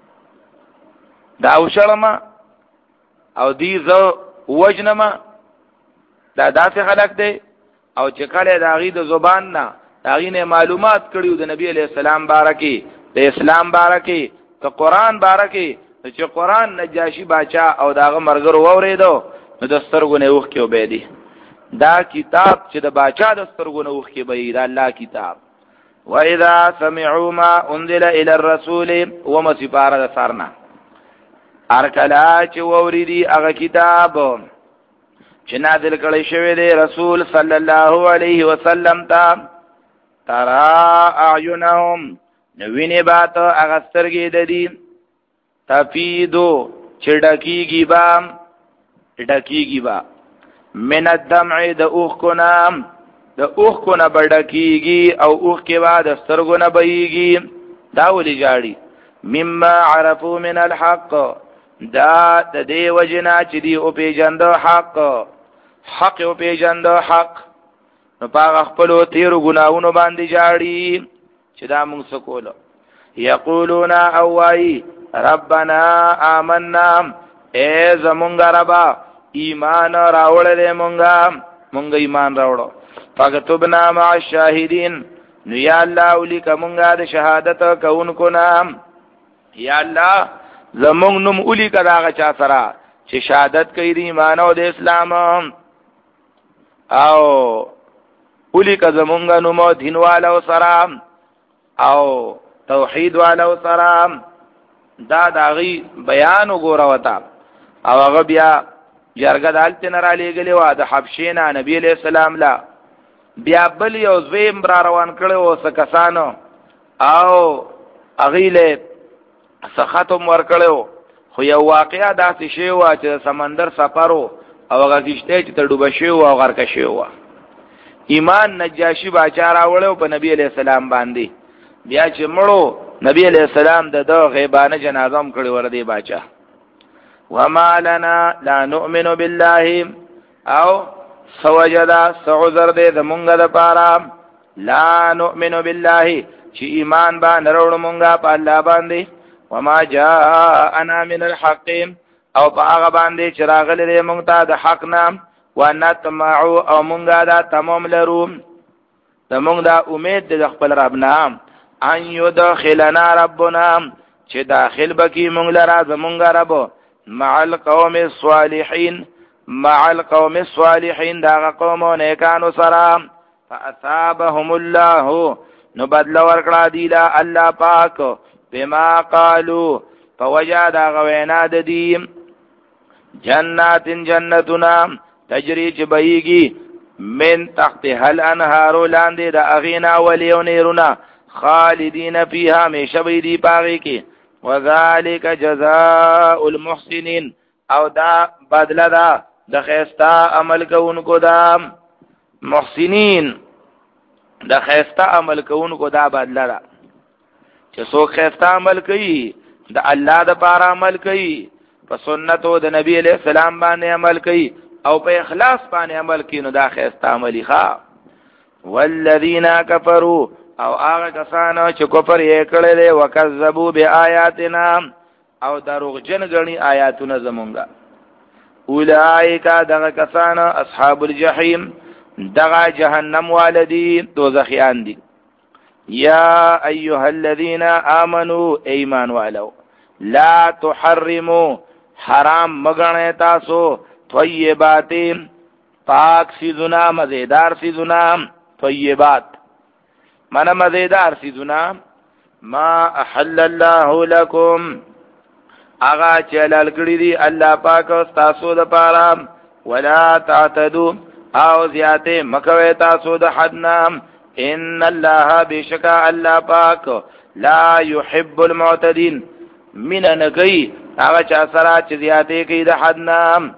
دا وشړما او دی زو وجنما دا داسې خلق دی او چې کله د غي د زبان نه داغي نه معلومات کړیو د نبی علیہ السلام بارکی د اسلام بارکی د قران بارکی چې قران نجاشي باچا او داغه مرګرو وریدو نو د سترګو نه وښ کې وبېدی دا کتاب چې د باچا د سترګو نه وښ کې به دا الله کتاب واذا سمعوا ما انزل الى الرسول وما سفاره سرنا ارکلا چې وریدي هغه کتاب چې نازل کړی شوی دی رسول صلی الله علیه وسلم ته ترى اعینهم نوینه بات هغه سترګې د دې تفیدو چډکیږي با ډکیږي با من الدمع د اوخ کو نام د اوخ کو نه بډکیږي او اوخ کې بعد سترګو نه بهيږي دا ولې جاړي مما عرفوا من الحق دا د دې وجنا چې دی او پیجند حق حق او پیجند حق نو پاغ خپل تیر ګناونو باندې جاړي چې دا موږ سکول یقولون اوای ربنا آمنا اے زمونږ ربا ایمان راوړل مونږه مونږ ایمان راوړو فكتبنا مع الشاهدين نو یا الله ولیک مونږه د شهادت کوونکو نام یا الله زمونږ نوم ولیک داغه چا سره چې شهادت کوي د ایمان او د اسلام او ولیک زمونږ نوم دینوالو سره او توحید والو سره دا داغي بیان وګوره وتا او هغه بیا جرګه دالته نه را لېګلې و د حبشینا نبی علیہ السلام لا بیا بل یو زویم را روان کړي او سکسانو او اغیله سختم ور کړو خو یو واقعیا داسې شی و چې سمندر سفرو او هغه کشته چې تډوب شو او غرق شو ایمان نجاشي باچا راوړو په نبی علیہ السلام باندې بیا چې مړو نبی علیہ السلام د دغه غیبانه جنازه هم کړی ور دی باچا وما لنا لا نؤمن بالله او سوجدا سعذر دې زمونږ د پاره لا نؤمن بالله چې ایمان باندې وروړو مونږه په الله باندې وما جاءنا من الحق او په هغه باندې چې راغلي مونږ ته د حق نام ونتمعو او مونږه دا تمام لرو زمونږ دا امید د خپل رب نام ان يدخلنا ربنا چې داخل بکی مونږ لرا زمونږ رب مع القوم الصالحين مع القوم الصالحين دا قوم نیکانو سره فاصابهم الله نو بدل ورکړه دی لا الله پاک بما قالوا فوجد غوینا د دې جنات جنتنا تجري جبيږي من تحتها الانهار لاندې د اغینا وليونيرنا خالدین فیها میشبی دی پاغی کی وذالک جزاء المحسنین او دا بدل دا د خیستا عمل کوونکو دا محسنین د خیسته عمل کوونکو دا بدله ده چې څوک خیسته عمل کوي د الله د پاره عمل کوي په سنتو د نبی علیہ السلام باندې عمل کوي او په اخلاص باندې عمل کوي نو دا خیسته عملی ښه. والذین کفروا او هغه کسانو چې کفر یې کړی دی وکذبوا بیااتنا او دروغجن غني آیاتونه زمونږه اولئک دغه کسانو اصحاب الجحیم دغه جهنم والدی دوزخیان دي. یا ایها الذین آمنوا ایمان والو لا تحرموا حرام مگنه تاسو طیبات پاک سیزنا مزیدار سیزنا طیبات مانا مزیدار سیزنا ما احل الله لكم اغا چلال کړی دی الله پاک تاسو د پاره ولا تعتدوا او زیاته مکوي تاسو د حدنا ان الله بشکا الله پاک لا يحب المعتدين من نگی هغه چا سره چې زیاته کوي د حدنا.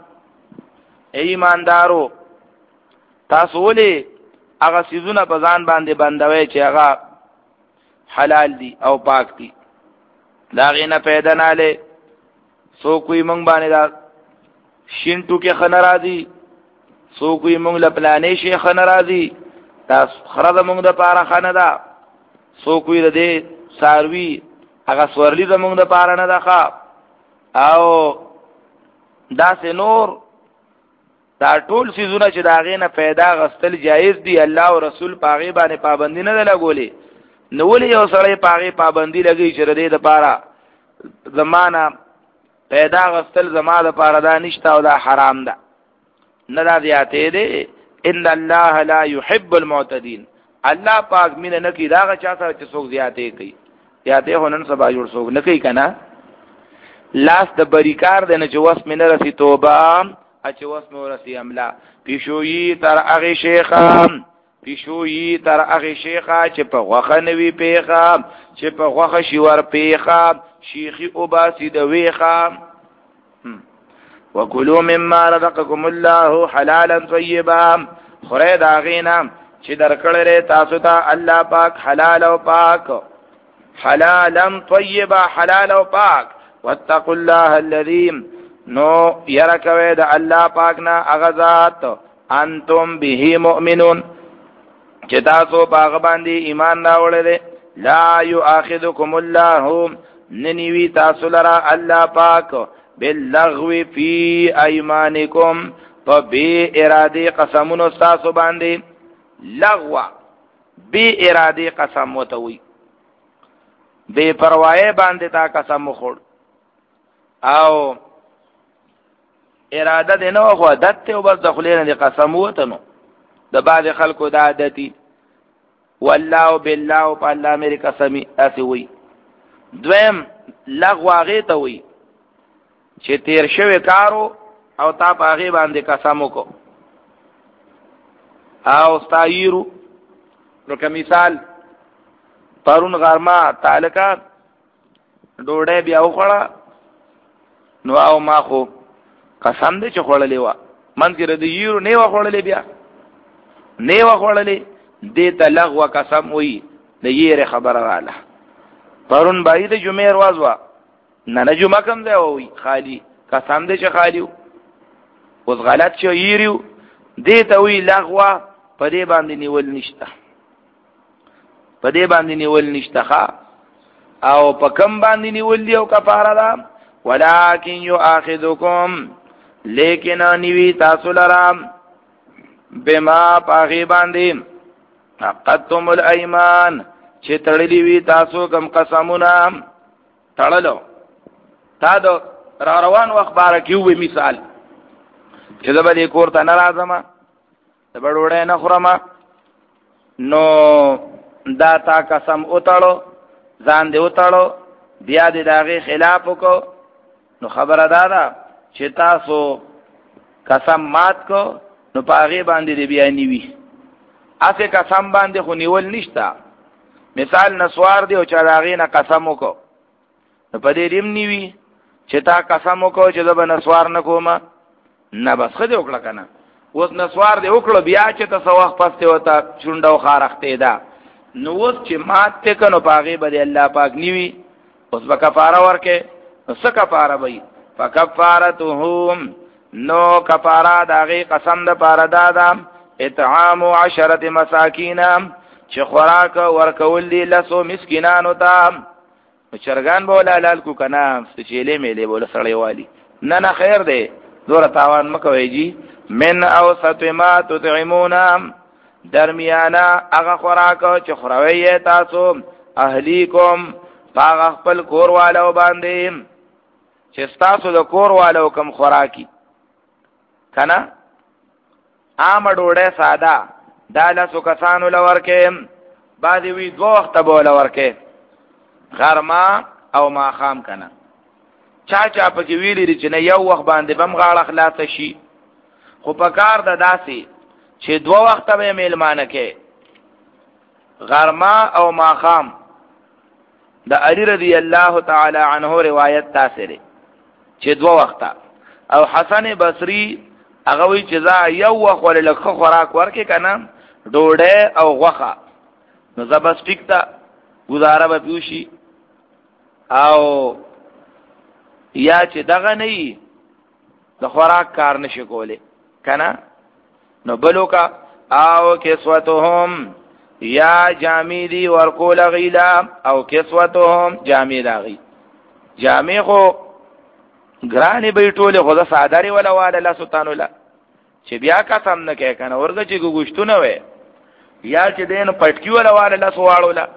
ایماندارو تاسو ولې هغه سيزونه په ځان باندې بندوي چې هغه حلال دي او پاک دي دا غینه پیدا نه لې سو کوئی مونږ باندې دا شینټو کې خن راځي سو کوئی مونږ لپلانې شي خن راځي تاسو خرد مونږ د پاره خنه دا سو کوئی د دې ساروي هغه سورلی د مونږ د پاره نه ده او دا سنور دا ټول سيزونه چې دا غینه پیدا غستل جایز دي الله او رسول پاغي باندې پابندي نه لګولې نو ولې یو سړی پاغي پابندي لګي چې ردې د پاره زمانہ پیدا غستل زما د پاره دا نشته او دا حرام ده نه دا زیاته دي. ان الله لا يحب المعتدين الله پاک مين نه کی دا چا سره چې څوک زیاته کوي زیاته هونن سبا جوړ څوک نه کوي کنه لاس د بریکار دنه چې وس مين رسي توبه اچ وس مو رسي املا پیشویی تر هغه شیخه پیشویی تر هغه شیخه چې په غوخه نوي پیخه چې په غوخه شي ور پیخه شیخي او باسی د ویخه. وکلوا مما رزقکم الله حلالا طیبا خوري دا غینا چې درکړې تاسو ته الله پاک حلال او پاک حلالا طیبا حلال او پاک واتقوا الله الذي نو يرکوي د الله پاک نه اغذات انتم به مؤمنون چې تاسو پاک باندې ایمان راوړل لا يؤاخذكم الله ننوي تاسو لرا الله پاک باللغو فی ایمانکم په بی اراده قسمونو تاسو باندې لغو بی اراده قسم وتوي بے پروايي باندې تا قسم خور او اراده دې نو خو عادت ته وبس دخلین دي قسم وته نو د بعض خلکو د عادتي والله بالله په الله مې قسمي اسي وي دویم لغو هغه ته وي چې تیر شوی کارو او تا په هغه باندې قسم وکړو او استایرو نو که مثال پرون غرما تعلقات ډوډۍ بیا وخوړه نو او ما خو قسم دې چې خوړلې و من کې ردی یورو نه و خوړلې بیا نه و خوړلې دې ته لغو قسم وي د یې خبره رااله پرون باید جمعې ورځ وا نه نه جمعه کوم دی وي خالی قسم دې چې خالی اوس غلط شو یریو دې ته وی لغو په دې باندې نیول نشته په دې باندې نیول نشته او په کم باندې نیول دی او کفاره ده ولکن یؤاخذکم لیکن نیوی تاسو لرام بما پاغي باندې عقدتم الایمان چې تړلی وی تاسو کم قسمونه تړلو تا دو را روان وخت بار کیوې مثال چې د بلې کور ته ناراضم د بډوړې نه خورم نو دا تا قسم اوتړو ځان دې اوتړو بیا دې داغه خلاف وکړو نو خبره ده چې تاسو قسم مات کو نو پاغي باندې دې بیا نیوي اسه قسم باندې خو نیول نشتا مثال نسوار دی او چې داغه نه قسم وکړو نو په دې ریم نیوي چې تا قسم وکړو چې زب نسوار نه کوم نه بس خدای وکړه کنه اوس نسوار دی وکړو بیا چې ته څو وخت پسته وتا چونډو خارخته ده نو اوس چې مات ته کنو پاغي به الله پاک نیوي اوس به کفاره ورکه نو څه کفاره وي فکفارتهم نو کفاره داغي قسم د پاره دادا اطعام عشرة مساکین چې خوراک ورکول دي لسو مسکینانو ته چرګان بولا لال کو کنا چيله میله بولا سړی والی نه نه خیر دی زور تاوان مکوي جی من اوسط ما تطعمون درمیانا هغه خوراک چې خوروي تاسو اهلیکم هغه خپل کور والو باندې چې تاسو د کور والو کم خوراکي کنا عام ډوډۍ ساده دا لاسو کسانو لورکه بعد وی دوه وخت بوله ورکه غرما او ما خام کنا چا چا پکې ویلې چې نه یو وخت باندې بم غاړه خلاص شي خو په کار د داسي چې دوه وخت به میلمانه کې غرما او ما خام د علی رضی الله تعالی عنه روایت تاسره چې دوه وخت او حسن بصری هغه وی چې za یو وخت ولله خوراک ورکې کنه ډوډۍ او غوخه نو زبستیک تا گزاره به پیوشي او یا چې دغه نه د خوراک کار نشي کوله کنه نو بلوکا او کسوتهم یا جامی دی ورکول غیلا او کسوتهم جامی داغی جامی خو گرانی بیٹولی خدا ساداری ولا والا لسطانو لا چې بیا قسم نه کوي کنه ورګه چې ګوشتو نه وي یا چې دین پټکی ولا والا لسو واړو لا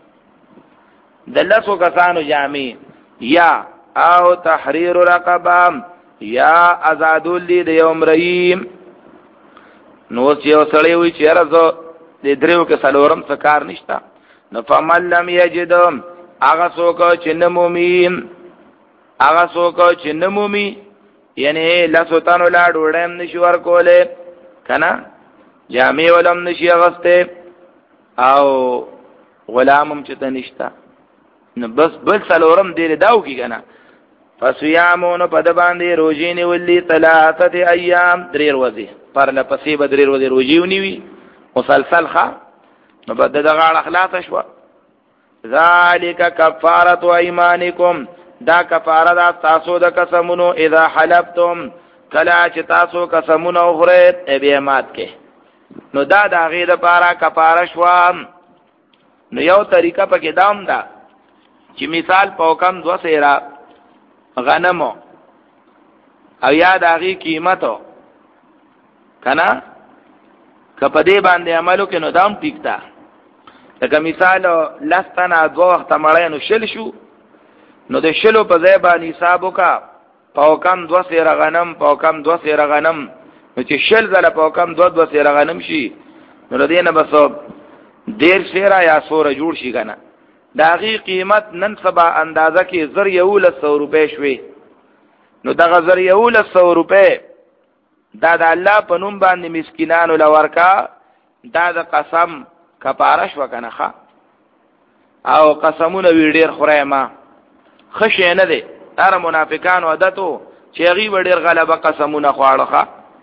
دلسو کسانو جامی یا او تحریر رقبه یا ازادول دی د یوم رحیم نو چې وسړی وي چې راځو د دریو کې سلورم څه کار نشتا نو فمن لم یجد هغه څوک چې نمومي هغه څوک چې نمومي یعنی لاسو تانو لا ډوډم نشي ورکوله کنه جامع ولم نشي غسته او غلامم چې تنشتا نو بس بل سلورم دی داو کی کنه فصيامون پد باندې روزي نیولې ثلاثه ایام درې ورځې پر لپسې به درې ورځې روزي ونیوي مسلسل ښه نو بد دغه اخلاص شو ذالک کفاره ایمانکم دا کفاره دا تاسو د قسمونو اذا حلفتم کلا چې تاسو قسمونه خورئ به مات کې نو دا د هغې دپاره کفاره شوه نو یو طریقه پکې دام ده چې مثال په حکم دوه سیره غنمو او یا د هغې قیمتو که نه که په دې باندې عملو کې نو دام ټیک ده لکه مثال لس تنه دوه وخته مړی نو شل شو نو د شلو په ځای باندې حساب وکړه په حکم دوه سیره غنم په حکم دوه سیره غنم نو چې شل ځله په حکم دوه دوه سیره غنم شي نو د دې نه بس دېرش سیره یا سوره جوړ شي که نه د هغې قیمت نن سبا اندازه کې زر یولس سوه روپۍ شوې نو دغه زر یولس سوه روپۍ دا د الله په نوم باندې مسکینانو له ورکا دا د قسم کفاره شوه که نه ښه او قسمونه وي ډېر خورئ ما ښه شی نه دی هر منافقانو عادت و چې هغوی به ډېر غلبه قسمونه خواړه ښه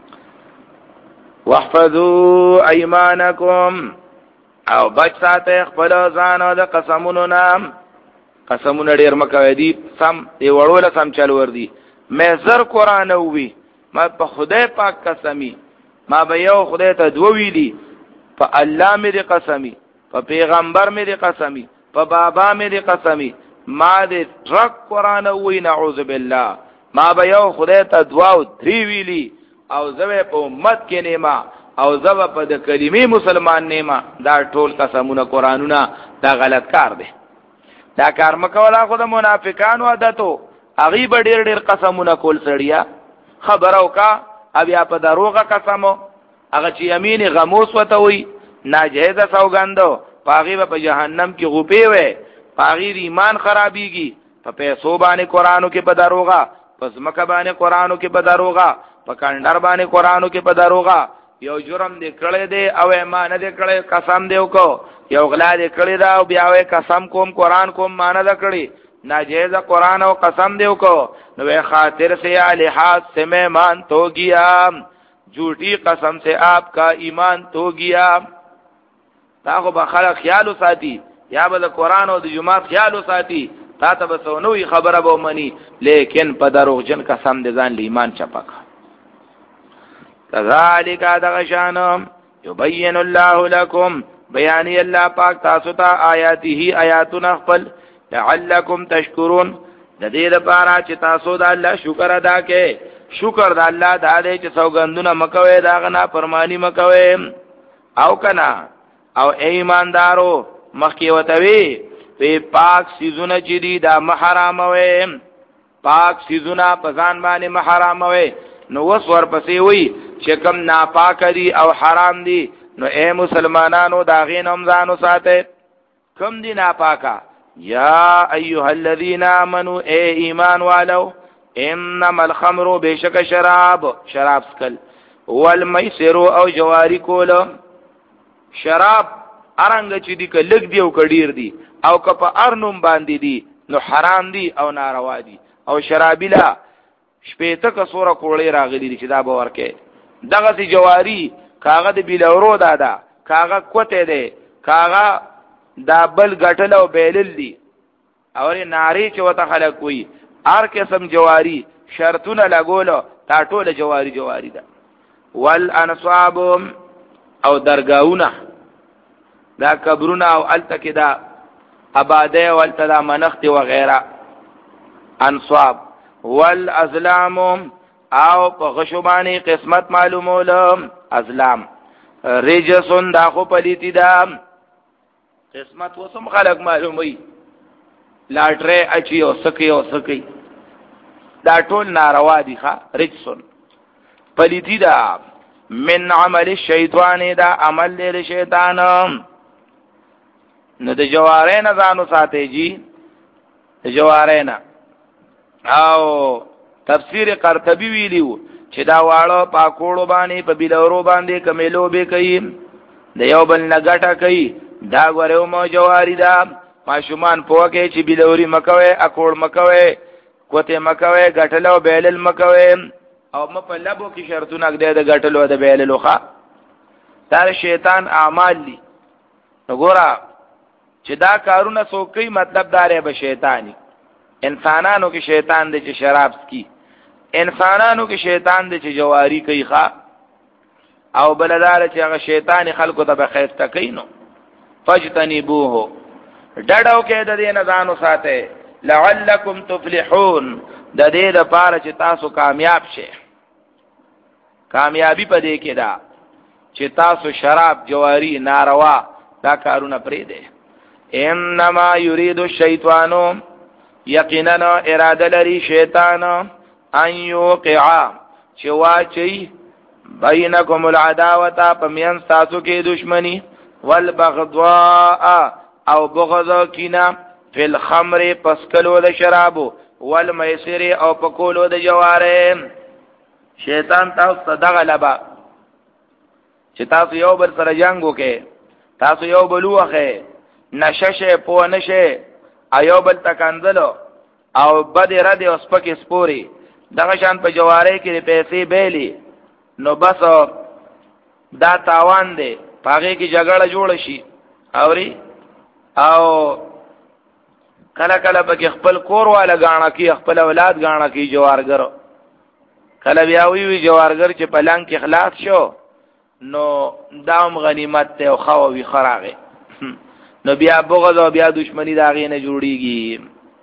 واحفظوا ایمانکم او بچ ساتئ خپل ځان د قسمونو نه قسمونه ډېر مه کوئ دي سم دې وړوله سم چل ور دي مې زر قرآن ووي ما په خدای پاک قسمی ما به یو خدای ته دوه ویلي په الله مې دې قسمی په پیغمبر مې دې قسمی په بابا مې دې قسمی ما دې ترک قرآن ووي نعوذ بالله ما به یو خدای ته دوه او درې ویلي او زه په امت کې نیما او زه په د کلمې مسلمان نیما دا ټول قسمونه قرآنونه دا غلط کار دی دا کار مکولا خو د منافقانو عادتو هغوی به ډېر ډېر قسمونه کول سړیا خبره وکړه بیا په دروغه قسمو هغه چې یمین غموس ورته وي ناجیزه سوګندو په هغې به په جهنم کې غوپې وی په هغې ایمان خرابېږي په پیسو باندې قرآنو کې په دروغه په ځمکه باندې قرآنو کې په دروغه په کنډر باندې قرآنو کې په دروغه یو جرم دې کړی دی او ما نه دې کړی قسم دې وکړو یو غلا دې کړی دا او بیا وی قسم کوم قرآن کوم ما نه ده کړی ناجیزه قرآن او قسم دې وکړو نو خاطر سے یا لحاظ سے میں مان تو گیا झूठी कसम से आपका ईमान तो गया. تا خو به خلک خیال وساتي یا به د قرآن او د جماعت خیال وساتي تا ته به څه نوې خبره به ومني لیکن په دروغجن قسم د ځان له ایمان چپکه. کذالک دغه شان یبین الله لكم بیانی الله پاک تاسو ته آیاته آیاتنا خپل لعلکم تشکرون د دې لپاره چې تاسو د الله شکر ادا کړئ. شکر د الله د دې چې سوګندونه مکوي دا غنا فرمانی مکوي او کنا او ایماندارو مخکې وتوي په پاک سيزونه چې دي دا محرام وي پاک سيزونه په ځان باندې محرام وي نو وس ور پسې وي چې کم ناپاک دي او حرام دي نو اے مسلمانانو دا غینم ځانو ساته کم دي ناپاکا. یا ایها الذین آمنوا اے ایمان والو انما الخمر بشک شراب شراب سکل والمیسر او جواری کول شراب ارنګ چې دی ک لګ دی او کډیر دی او ک په ارنوم باندې دی نو حرام دی او ناروا دی او شرابی لا شپېته ک سوره کوړې راغلی دی چې دا به ورکه دغه سي جواری کاغه د بیلورو دادا کاغه کوته دی کاغه دا بل غټل او بیلل دی او ناری چې وته خلک وي هر قسم جواری شرطونه لګولو تا ټوله جواری جواری ده. والانصاب او درگاونه دا قبرونه او الته دا آباده او الته دا منخت و غیره انصاب. والازلام او په غشوبانی قسمت معلومول ازلام رجسون دا خو پلیتی دا قسمت وسم خلق معلومی لاټره اچي او سکی او سکی دا ټول ناروا دي ښا رجسون پلیتی دا من عمل الشیطان دا عمل دی شیطان. نو د جواره نه ځانو ساتي جی د جواره نه او تفسیر قرطبی ویلیو چې دا واړه پاکوړو باندې په بیلورو باندې کملو به کوي د یو بل نګټه کوي دا غره مو جواری دا ماشومان پوکه چې بیلوري مکوي اکوړ مکوي کوته مکوي غټلو بیلل مکوي او م په لبو کې شرطونه د غټلو د بیللو ښا دا شیطان اعمال دي. وګوره چې دا کارونه څوکي مطلب دارې به شیطانی انسانانو کې شیطان دی چې شراب سکي انسانانو کې شیطان دی چې جواری کوي ښا او بلدار چې هغه شیطان خلکو ته به خیر تکینو فجتنبوه ډډاو کې د دې نه ځانو ساته لعلکم تفلحون د دې لپاره چې تاسو کامیاب شئ. کامیابی پدې کې دا چې تاسو شراب جواری ناروا دا کارونه پرې دي. انما یرید الشیطان یقینا اراده لري شیطان ان یوقع چې واچي بینکم العداوه پمین تاسو کې دشمنی والبغضاء او بغض کینا فی الخمر پسکلو د شرابو والمیسر او پکولو د جواره. شیطان تاسو دغه لبا چې تاسو یو بل سره جنگ وکې تاسو یو بل وخه نششه په نشه ایو بل تکندلو او بد رد او سپک سپوري دغه شان په جواره کې پیسې بیلی نو بس دا تاوان دی پاګه کې جګړه جوړ شي اوري او کله کله به خپل کور والا غاڼه کې خپل اولاد غاڼه کې جوارګر کله بیا وی وی جوارګر چې پلان کې خلاص شو نو دام غنیمت ته او خو وی خراغه نو بیا بغض او بیا دشمنی داغې نه جوړیږي.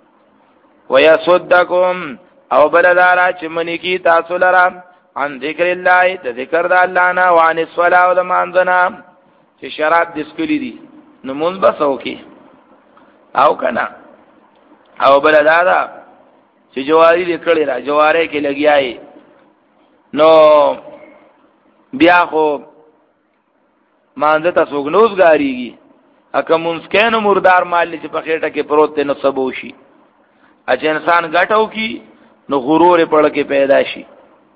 ويصدکم او بلدارا چې منی کی تاسو لرا عن ذکر الله د ذکر د الله نه وان الصلاه او د مانځنا چې شراب د سکلی دي نو مونږ بسو کی او کنا او بلدارا چې جواری لیکړی را جواره کې لګیاي نو بیا خو مانځه تاسو غنوز غاریږي اکه مونږ مردار مال چې په خېټه کې پروت نه سبوشي اچ انسان غټو کی نو غرور پړ کې پیدا شي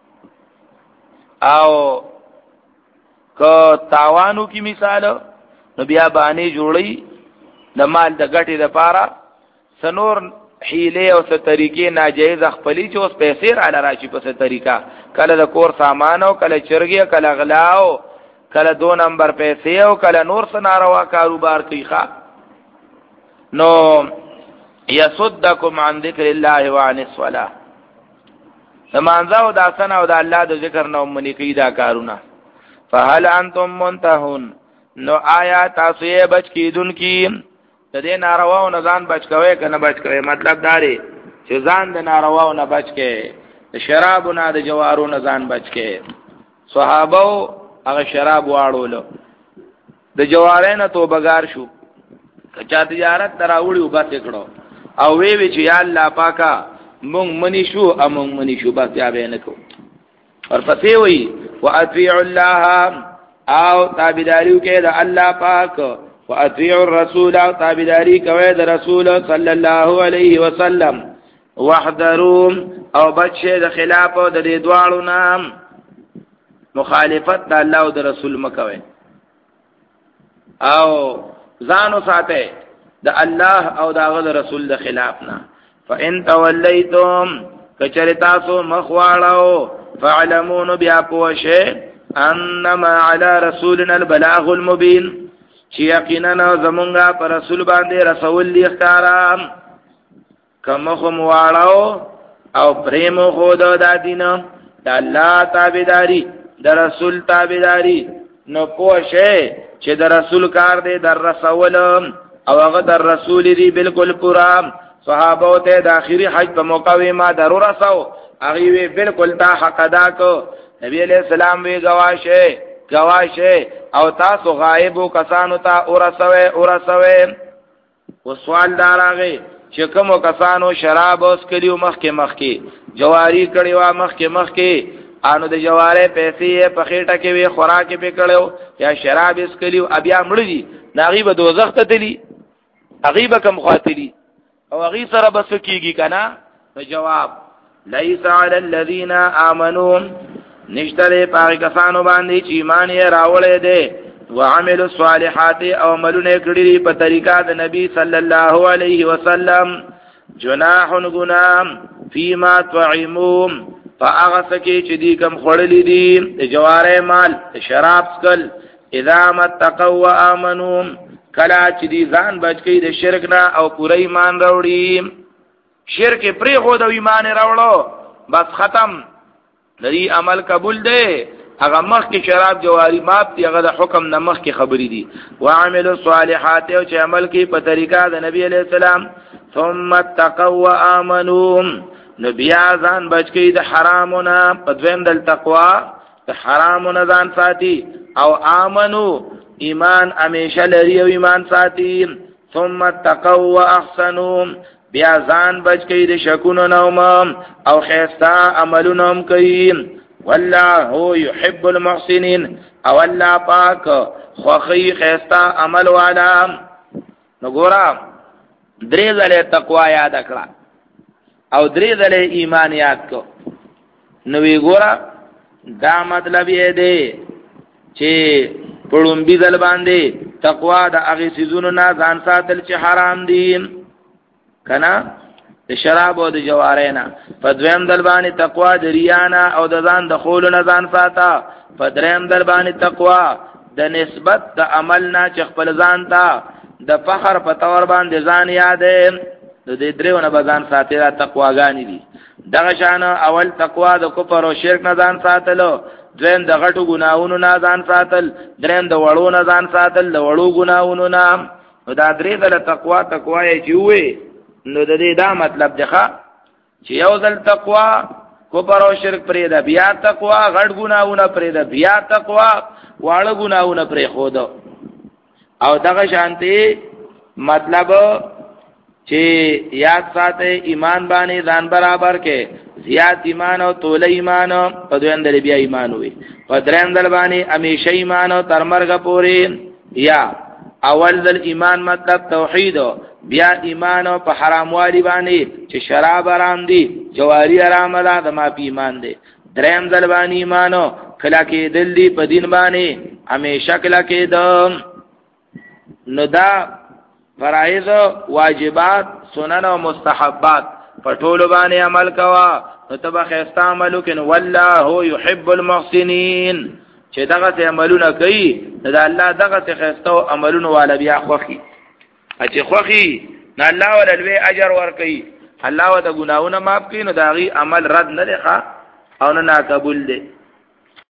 او که تاوانو کی مثال نو بیا باندې جوړي د مال د غټي د پاره سنور حیله او څه طریقې ناجایز خپلی چې اوس پیسې را لراشي په څه طریقه، کله د کور سامان او کله چرګي کله غلاو کله دو نمبر پیسې او کله نور څه ناروا کاروبار کوي ښا. نو یصدکم عن ذکر الله وعن الصلاه، سمانځه او د اسنه او د الله د ذکر نو منی کوي دا کارونه. فهل انتم منتهون، نو آیا تاسو یې بچ کیدون کی د دې نارواو نه ځان بچ کوئ کنه بچ کوئ؟ مطلب دا دی چې ځان د نارواو نه بچ کې، د شرابو نه د جوارو نه ځان بچ کې. صحابه هغه شراب واړول، د جوارینه توبګار شو، چا تجارت تراوړي او بس کړو او وی وی چې یا الله پاکا مونږ منی شو امونږ منی شو بس یا به نه کو. ورپسې وی واطيعوا الله او تابعداریو کې د الله پاک، واطيعوا الرسول او تابعداري کوي د رسول صلی الله علیه وسلم، واحذروا او بچه د خلاف د دې دواړو نام مخالفت د الله او د رسول مکوي او ځانو ساته د الله او د هغه رسول د خلاف نه. فان تولیتم کچری تاسو مخواړو فعلمون بیا پوشه انما علی رسولنا البلاغ المبین، چې یقینا زمونږه پر رسول باندې رسول لیختارام کوم خو واړو او پریم خو د دین د الله تابعداري د رسول تابعداري. نو پوشه چې د رسول کار دی در رسول او هغه در رسول دی بالکل پورا. صحابه ته د اخیری حج په موقع ما ضرور رسو، هغه وی بالکل تا حق ادا کو. نبی علیہ السلام وی گواشه گواشه او تاسو غایب کسانو ته اورسوي اورسوي. او سوال داراغه چې کوم کسانو شراب اوس کلیو مخ کې مخ کې جواری کړي وا مخ کې مخ کې انو د جواره پیسې په خېټه کې وی خوراک په کړو یا شراب اس کلیو بیا مړ دي ناغيبه دوزخ ته دي غیبه کم خاطری او غی سره بس کیږي کنه. جواب لیس علی الذین آمنوا، نشتره پاکی کسانو باندې چې ایمان یې راوړی دی وعملوا الصالحات او عملونه کړی په طریقه د نبی صلی الله علیه وسلم، جناح گنام فیما طعموا فاغس کی چې دی کم خړلې دي د جواره مال شراب سکل، اذا متقوا وامنوا کلا چې دی ځان بچ کی د شرک نه او پوره ایمان راوړي. شرک پرې خو د ایمان راوړو بس ختم، دې عمل قبول دی. هغه مخ کې شراب جواری ماپ دی، هغه د حکم نه مخ کې خبرې دي. وعملوا الصالحات او چې عمل کې په طریقه د نبی علیہ السلام، ثم اتقوا وامنوا نبی ځان بچ کی د حرامونه په دویم د تقوا د حرامونه ځان ساتي او امنو ایمان همیشه لري او ایمان ساتي. ثم اتقوا واحسنوا بیا ځان بچ کی د شکونو نوم او خیستا عملونو کوي. والله يحب المحسنين او الله پاک خوخی خیستا عمل والا. نګورا درې ځله تقوا یاد کړه او درې ځله ایمان یاد کو. نو وی ګورا دا مطلب یې دی چې پړم بي ځل باندې تقوا د هغه سيزونو نه ځان ساتل چې حرام دي کنا د شراب او د جوارینا. په دویم دل باندې تقوا د ریانا او د ځان د خول نه ځان ساته. په دریم دل باندې تقوا د نسبت د عمل نه چې خپل ځان ته د فخر په تور باندې ځان یادې د دې درو نه ځان ساتي را تقواګانی دي. دغه شان اول تقوا د کفر او شرک نه ځان ساتلو، دریم د غټو ګناہوں نه ځان ساتل، دریم د وړو نه ځان ساتل د وړو ګناہوں نه. دا درې د تقوا تقوا یې جوړې. نو د دې دا مطلب دی چې یو ځل تقوا کفر او شرک پرې ده، بیا تقوا غټ ګناہوں پرې ده، بیا تقوا واړه ګناہوں پرې خو ده. او دغه شانتي مطلب چې یاد ساته ایمان باندې ځان برابر کې زیات ایمان او طول ایمان په دویم دل بیا ایمان وي، په دریم دل باندې همیشه ایمان او تر مرګ پورې. یا اول دل ایمان مطلب توحید، بیا ایمان او په حرام والی باندې چې شراب حرام دي، جواری حرام ده، د ما په ایمان دي. دریم دل باندې ایمان او کلا کې دل دی په دین باندې همیشه کلا کې دم. نو دا فرائض واجبات سنن او مستحبات په ټول باندې عمل کوا نو تبا خسته عملو کین والله يحب المحسنين چې دغه عملونه کوي دا الله دغه خسته عملونه والا بیا خوخي چې خوخي نه الله ول الوی اجر ور کوي الله و د ګناونه معاف کوي نو داغي عمل رد نه لخوا او نه قبول دي